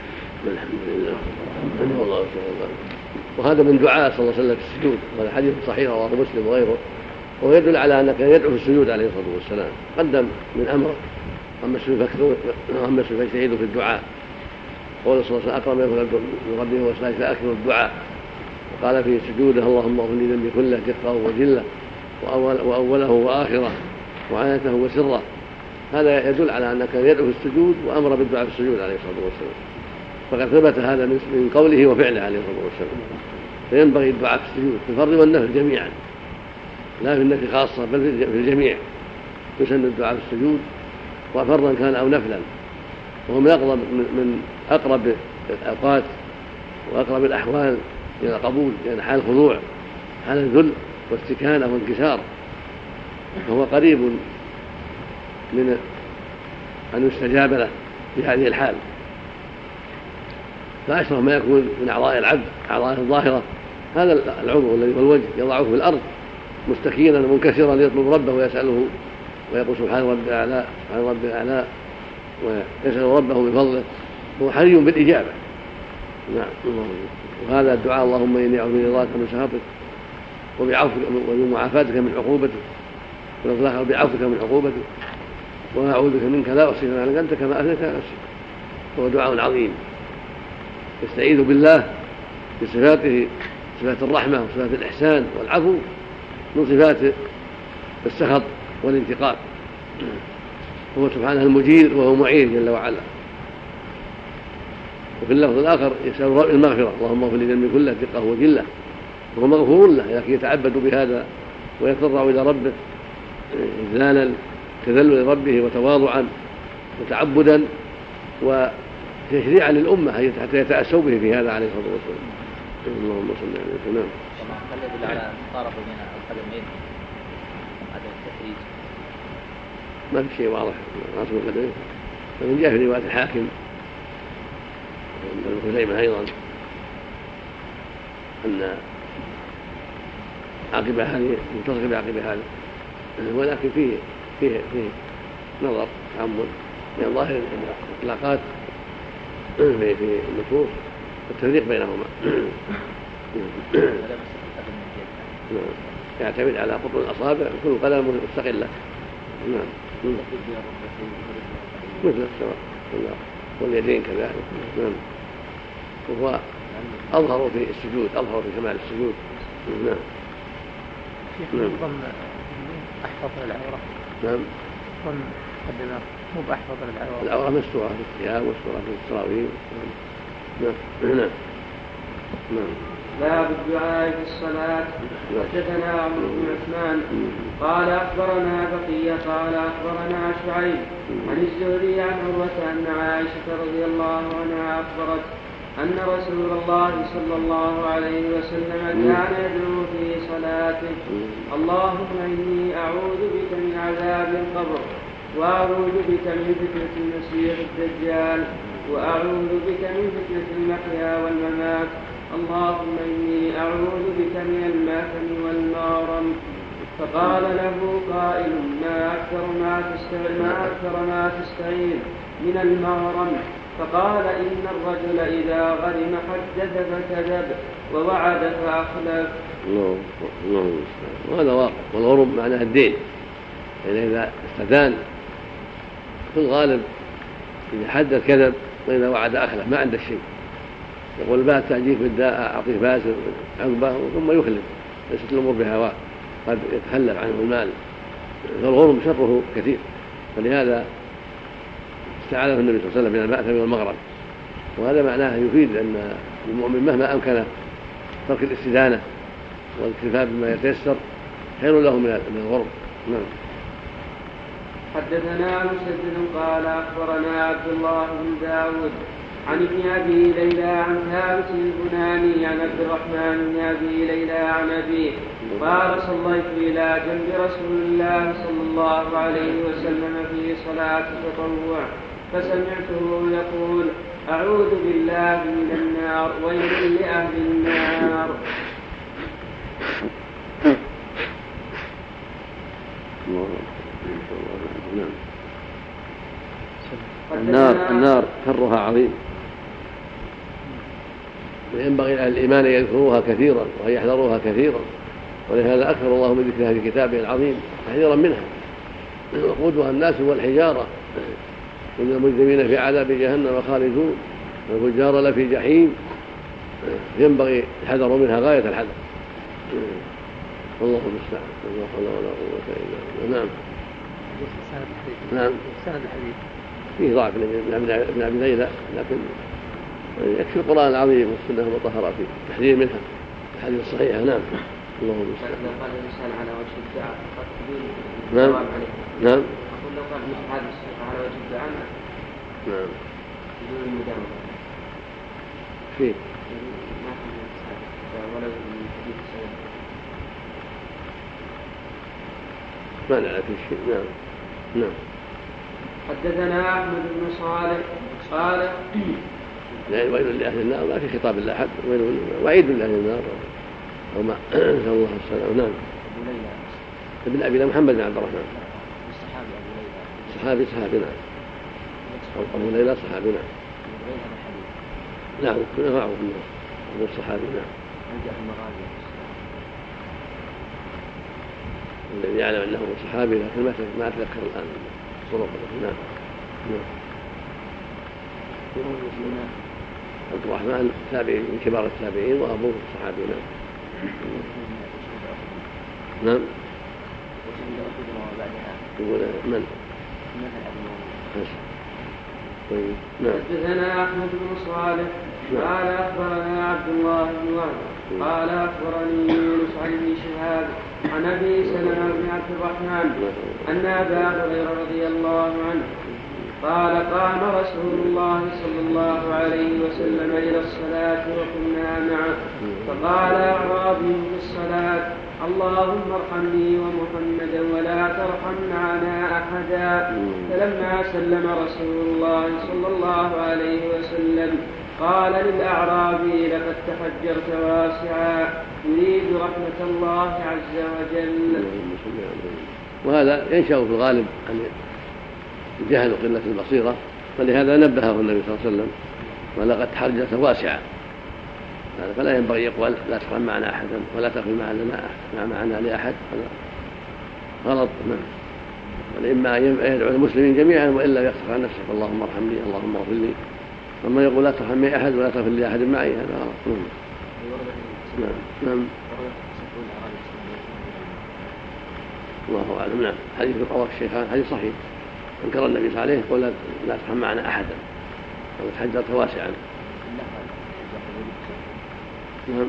الحمد لله رحمه الله تعالى. وهذا من دعاء صلى الله عليه وسلم في السجود، وهذا حديث صحيح رواه مسلم وغيره، ويدل على أنك يدعو في السجود عليه الصلاة والسلام. قدم من أمره أما فاجتهدوا في الدعاء، قول صلى الله عليه وسلم أكرم من ربه وسائل فأكثر الدعاء. وقال في سجوده اللهم اغفر لي ذنبي كله دقه وجله وأول وأوله وآخره وعانته وسره. هذا يدل على أنك يدعو في السجود وأمر بالدعاء في السجود عليه الصلاة والسلام، فقد ثبت هذا من قوله وفعله عليه الصلاة والسلام. فينبغي الدعاء في السجود في الفرض والنفل جميعا، لا في النفل خاصة بل في الجميع يسن الدعاء في السجود، وفرضا كان أو نفلا. وهو من أقرب من أقرب الأوقات وأقرب الأحوال إلى القبول، يعني حال الخضوع، حال الذل واستكانة وانكسار، فهو قريب من أن يستجاب له في هذه الحال. فأشرف ما يكون من أعضاء العبد أعضاء الظاهرة هذا العضو الذي هو الوجه، يضعه في الأرض مستكينا منكسرا يطلب ربه ويسأله ويقول سبحان ربي الأعلى سبحان ربي الأعلى ويسأل ربه بفضله، هو حري بالإجابة. نعم. وهذا الدعاء اللهم إني أعوذ برضاك من سخطك وبعفوك وبمعافاتك من عقوبتك وبعفوك من عقوبتك وأعوذ بك منك لا أحصي ثناء عليك أنت كما أثنيت على نفسك. هو دعاء عظيم يستعيذ بالله بصفاته، صفات الرحمة وصفات الإحسان والعفو، من صفات السخط والانتقام. هو سبحانه المجير وهو معين جل وعلا. وفي اللفظ الآخر يسأل المغفرة اللهم اغفر لي ذنبي كله دقه وجله، وهو مغفور له، لكن يتعبد بهذا ويتضرع إلى ربه إذلالا تذلل لربه وتواضعا وتعبدا وتشريعا للأمة حتى يتأسوا به في هذا عليه الصلاة والسلام. اللهم صل على سيدنا محمد. هل يدل على المقاربة بين القدمين عدم التحريج؟ ما في شيء واضح راسم القدمين، لكن جاء في رواية الحاكم ابن خزيمة أيضا أن عقبة هذه متصل بعقبة هذه، ولكن فيه فيه فيه نظر تعمد من ظاهر الإطلاقات في في النصوص والتفريق بينهما. يعتمد على قطر الأصابع، كل قدم مستقلة. نعم. مثل السواء واليدين كذلك. نعم. وهو أظهر في السجود، أظهر في كمال السجود. نعم. نعم. أحفظ العورة. نعم. ضم قدمه مو بأحفظ العورة. العورة مستورة في الثياب مستورة في السراويل. نعم. نعم. نعم. باب الدعاء في الصلاة. حدثنا عمرو بن عثمان قال أخبرنا بقية قال أخبرنا شعيب عن الزهري عن عروة أن عائشة رضي الله عنها أخبرت أن رسول الله صلى الله عليه وسلم كان يدعو في صلاته اللهم إني أعوذ بك من عذاب القبر وأعوذ بك من فتنة المسيح الدجال وأعوذ بك من فتنة المحيا والممات اللهم إني أعوذ بك من المأثم والمغرم. فقال له قائل ما أكثر ما تستعين, ما أكثر ما تستعين من المغرم؟ فقال إن الرجل إذا غرم حدث فكذب ووعد فأخلف. نعم نعم. وهذا واقع، والغرم معناه الدين، يعني إذا استدان في الغالب إذا حدث كذب وإذا وعد أخلف، ما عنده شيء، يقول بات تأجيك بالداء أعطيه باسل عقبه ثم يخلف، ليست الأمور بهواه، قد يتخلف عنه المال. فالغرم شره كثير، فلهذا استعاذه النبي صلى الله عليه وسلم من المأثم والمغرم. وهذا معناه يفيد أن المؤمن مهما أمكن ترك الاستدانة والاكتفاء بما يتيسر خير له من الغرم. نعم. حدثنا مسدد قال أخبرنا عبد الله بن داود عن ابن أبي ليلى عن ثابت البناني عن عبد الرحمن بن أبي ليلى عن أبيه قال صليت إلى جنب رسول الله صلى الله عليه وسلم في صلاة التطوع فسمعته يقول أعوذ بالله من النار ويل لأهل النار. النار النار شرها عظيم، ينبغي أهل الإيمان أن يذكروها كثيرا وأن يحذروها كثيرا، ولهذا أكثر الله من ذكرها في كتابه العظيم تحذيرا منها. وقودها الناس والحجارة، إن المجرمين في عذاب جهنم خالدون والفجار لفي جحيم، ينبغي الحذر منها غاية الحذر. والله المستعان، لا حول ولا قوة إلا بالله. نعم. نعم. سند الحديث فيه ضعف ابن أبي ليلى، لكن يكفي القرآن العظيم والسنة المطهرة في التحذير منها الحديث الصحيحة. نعم. الله المستعان. لو قال الإنسان على وجه الدعاء قد تبين نعم. الجواب عليه. نعم. أقول لو قال مثل هذه الصفة على وجه الدعاء نعم. بدون المداومة فيه ما في الإنسان ولو من حديث السنة ما نعرف شيء. نعم. نعم. حدثنا أحمد بن صالح قال يعني ويل لأهل النار، ما في خطاب إلا أحد، وعيد لأهل النار أو ما نسأل الله السلامة. نعم. ابن أبي محمد بن عبد الرحمن صحابي صحابي نعم. أبو ليلى صحابي نعم. نعم كنا معه الناس أبو الصحابي نعم. الذي يعلم أنه صحابي لكن ما أتذكر الآن طرق. نعم. نعم. عبد الرحمن تابعي من كبار التابعين وأبوه صحابي. نعم. نعم. يقول من؟ طيب. نعم. حدثنا أحمد بن صالح قال أخبرنا عبد الله بن وهب قال أخبرني يونس عن ابن شهاب عن أبي سلمة بن عبد الرحمن أن أبا هريرة رضي الله عنه قال قام رسول الله صلى الله عليه وسلم إلى الصلاة وكنا معه فقال أعرابي في الصلاة اللهم ارحمني ومحمدا ولا ترحم معنا أحدا. فلما سلم رسول الله صلى الله عليه وسلم قال للأعرابي لقد تحجرت واسعا يريد رحمة الله عز وجل. وهذا ينشأ في الغالب عن الجهل وقلة البصيرة، فلهذا نبهه النبي صلى الله عليه وسلم ولقد تحجرت واسعا، فلا ينبغي يقول لا ترحم معنا أحدا ولا تغفر معنا معنا لأحد، هذا غلط. وإما يدعو المسلمين جميعا وإلا يخطف عن نفسه اللهم ارحمني اللهم اغفر لي، وما يقول لا ترحم معي أحد ولا تغفر لي أحد معي، هذا غلط. نعم. نعم. الله أعلم. نعم. حديث رواه الشيخان حديث صحيح، انكر النبي صلى الله عليه وسلم يقول لا ترحم معنا أحدا وتحجرت واسعا. نعم.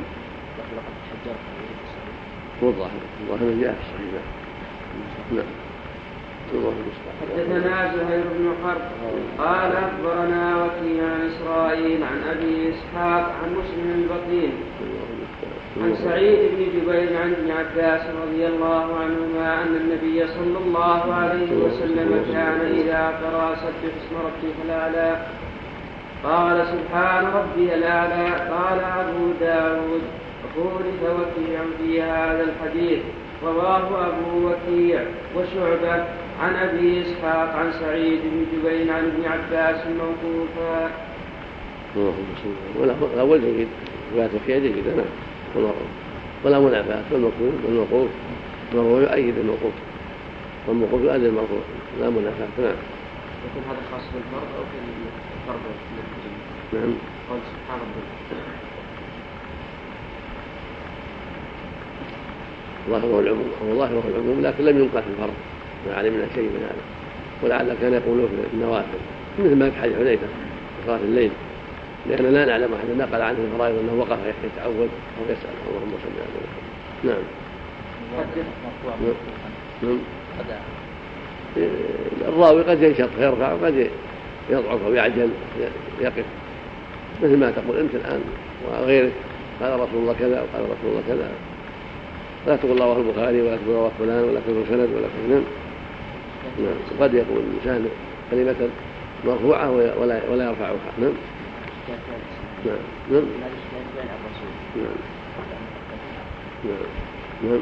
هو الظاهر الظاهر من جاء في الصحيح. نعم. حدثنا زهير بن حرب قال أخبرنا وكيع عن إسرائيل عن أبي إسحاق عن مسلم البطين عن سعيد بن جبير عن ابن عباس رضي الله عنهما أن النبي صلى الله عليه وسلم كان إذا قرأ سبح اسم ربك الأعلى قال سبحان ربي الأعلى. قال أبو داود وخولف وكيع في هذا الحديث، رواه أبو وكيع وشعبة عن أبي إسحاق عن سعيد بن جبير عن ابن عباس موقوفا. ولا وجه جيد رواية وكيع جيدة نعم، ولا منافاة، والموقوف والموقوف وهو يؤيد الموقوف والموقوف يؤيد المرفوع، لا منافاة. نعم. يكون هذا خاص بالفرد أو في الفرد؟ نعم. قال سبحان ربي ظاهره العموم أو ظاهره العموم، لكن لم ينقل في الفرض ما علمنا شيء من هذا، ولعل كان يقولون في النوافل مثل ما في حديث حذيفة في صلاة الليل، لأننا لا نعلم أحد نقل عنه الفرائض أنه وقف يتعوذ أو يسأل. اللهم صل على محمد. نعم. نعم. الراوي قد ينشط فيرفع وقد يضعف أو يعجل يقف، مثل ما تقول أنت الآن وغيرك قال رسول الله كذا وقال رسول الله كذا، لا تقول رواه البخاري ولا تقول رواه فلان ولا تقول سند ولا تقول. نعم. وقد يقول الإنسان كلمة مرفوعة ولا ولا يرفعها. نعم. نعم. نعم. نعم. نعم.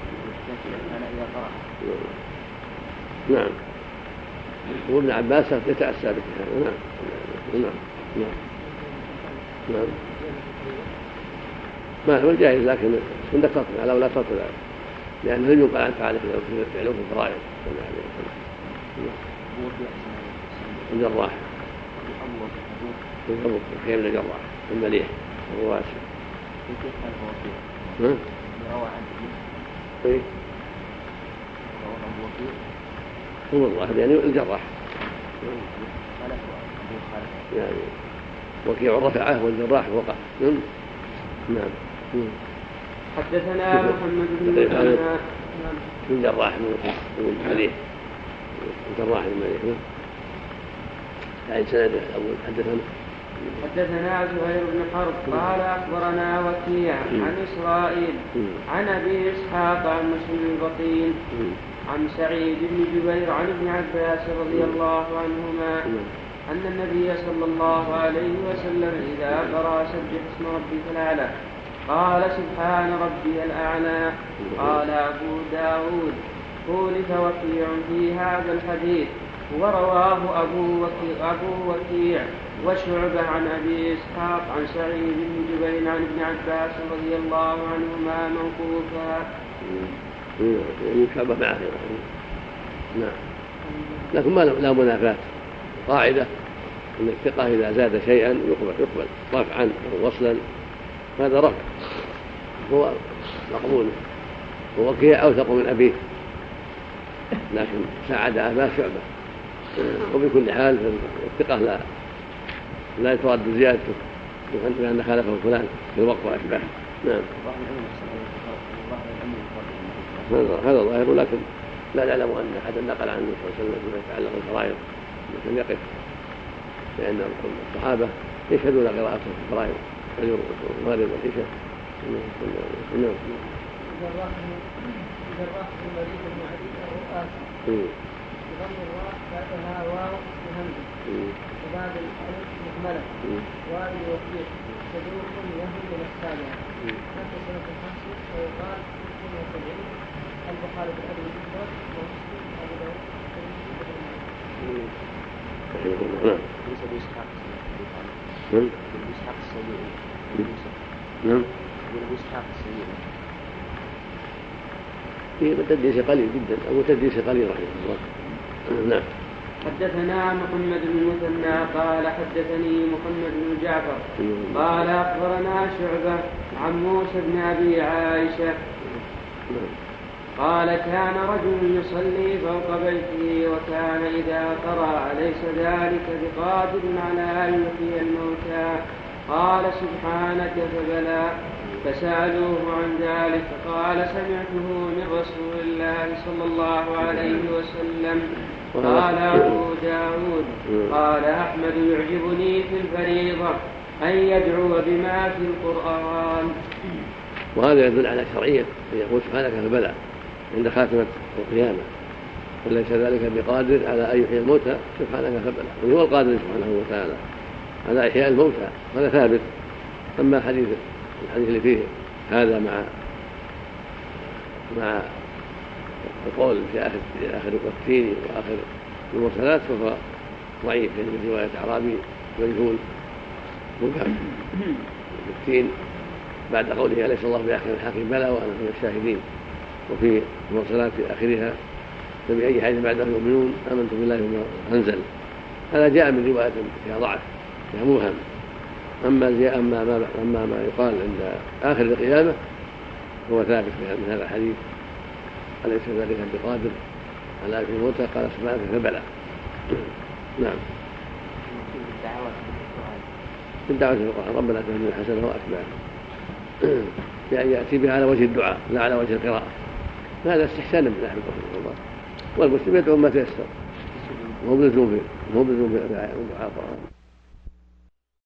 نعم. وابن عباس يتأسى بهذا. نعم. نعم. نعم. نعم ما هو جائز، لكن عندك تطلع على ولا تطلع، لأن لم يقال عن فعله فعله في الفرائض. الجراح الأبو خير من الجراح المليح الرواسي. ها؟ إيه؟ هو الظاهر يعني الجراح يعني وكيع رفعه والجراح وقع. نعم. حدثنا محمد بن المثنى الجراح المليح الجراح المليح. يعني سند أول حدثنا حدثنا زهير بن حرب قال أخبرنا وكيع عن إسرائيل عن أبي إسحاق عن مسلم البطين عن سعيد بن جبير عن ابن عباس رضي الله عنهما أن النبي صلى الله عليه وسلم إذا قرأ سبح اسم ربك الأعلى قال سبحان ربي الأعلى. قال أبو داود خولف وكيع في هذا الحديث ورواه أبو وكيع, أبو وكيع وشعبة عن أبي إسحاق عن سعيد بن جبير عن ابن عباس رضي الله عنهما موقوفا. شعبة معه. نعم. لكن ما لا منافاة. قاعدة أن الثقة إذا زاد شيئا يقبل يقبل رفعا أو وصلا هذا رفع هو مقبول. ووكيع أوثق من أبيه لكن ساعد أباه شعبة. وبكل حال الثقة لا لا يترد زيادته لأن خالفه فلان في الوقت وأشباه. نعم. هذا ظاهر، لكن لا نعلم أن أحدا نقل عنه صلى الله عليه وسلم فيما يتعلق بالفرائض لكن يقف، لأن الصحابة يشهدون قراءته في الفرائض فجر المغرب والعشاء. نعم. جراح المريض المعدي الرؤاس بضم الراء بعدها واو بهمزة وبعد الألف مهملة وائل وكيع صدوق وهم من السابعة حتى سنة الخمس ويقال اثنين وسبعين البخاري بالأدب المفرد ومسلم أبو داود نعم. نعم. في تدليس قليل جدا أو تدليس قليل رحمه الله. نعم. حدثنا محمد بن المثنى قال حدثني محمد بن جعفر قال أخبرنا شعبة عن موسى بن أبي عائشة قال كان رجل يصلي فوق بيته وكان إذا قرأ أليس ذلك بقادر على أن يحيي الموتى قال سبحانك فبلى فسألوه عن ذلك قال سمعته من رسول الله صلى الله عليه وسلم. قال أبو داود قال أحمد يعجبني في الفريضة أن يدعو بما في القرآن. وهذا يدل على شرعية أن يقول سبحانك فبلى عند خاتمة القيامة وليس ذلك بقادر على أن يحيي الموتى سبحانك فبلى، وهو القادر سبحانه وتعالى على إحياء الموتى هذا ثابت. أما الحديث الحديث اللي فيه هذا مع مع القول في آخر آخر التين وآخر المرسلات فهو ضعيف يعني من رواية أعرابي مجهول مبهم التين بعد قوله أليس الله بأحكم الحاكم بلى وأنا من الشاهدين، وفي المرسلات في آخرها فبأي حديث بعده يؤمنون آمنت بالله وما أنزل. هذا جاء من رواية فيها ضعف فيها موهم. أما أما ما أما ما يقال عند آخر القيامة هو ثابت من هذا الحديث أليس ذلك بقادر على أن الموتى قال سبحانك فبلى. نعم. في الدعوة في القرآن ربنا آتنا حسنة وأتبعه يعني يأتي بها على وجه الدعاء لا على وجه القراءة. هذا استحسان من أحمد رحمه الله، والمسلم يدعو ما تيسر وهو بلزوم في الدعاء القرآن.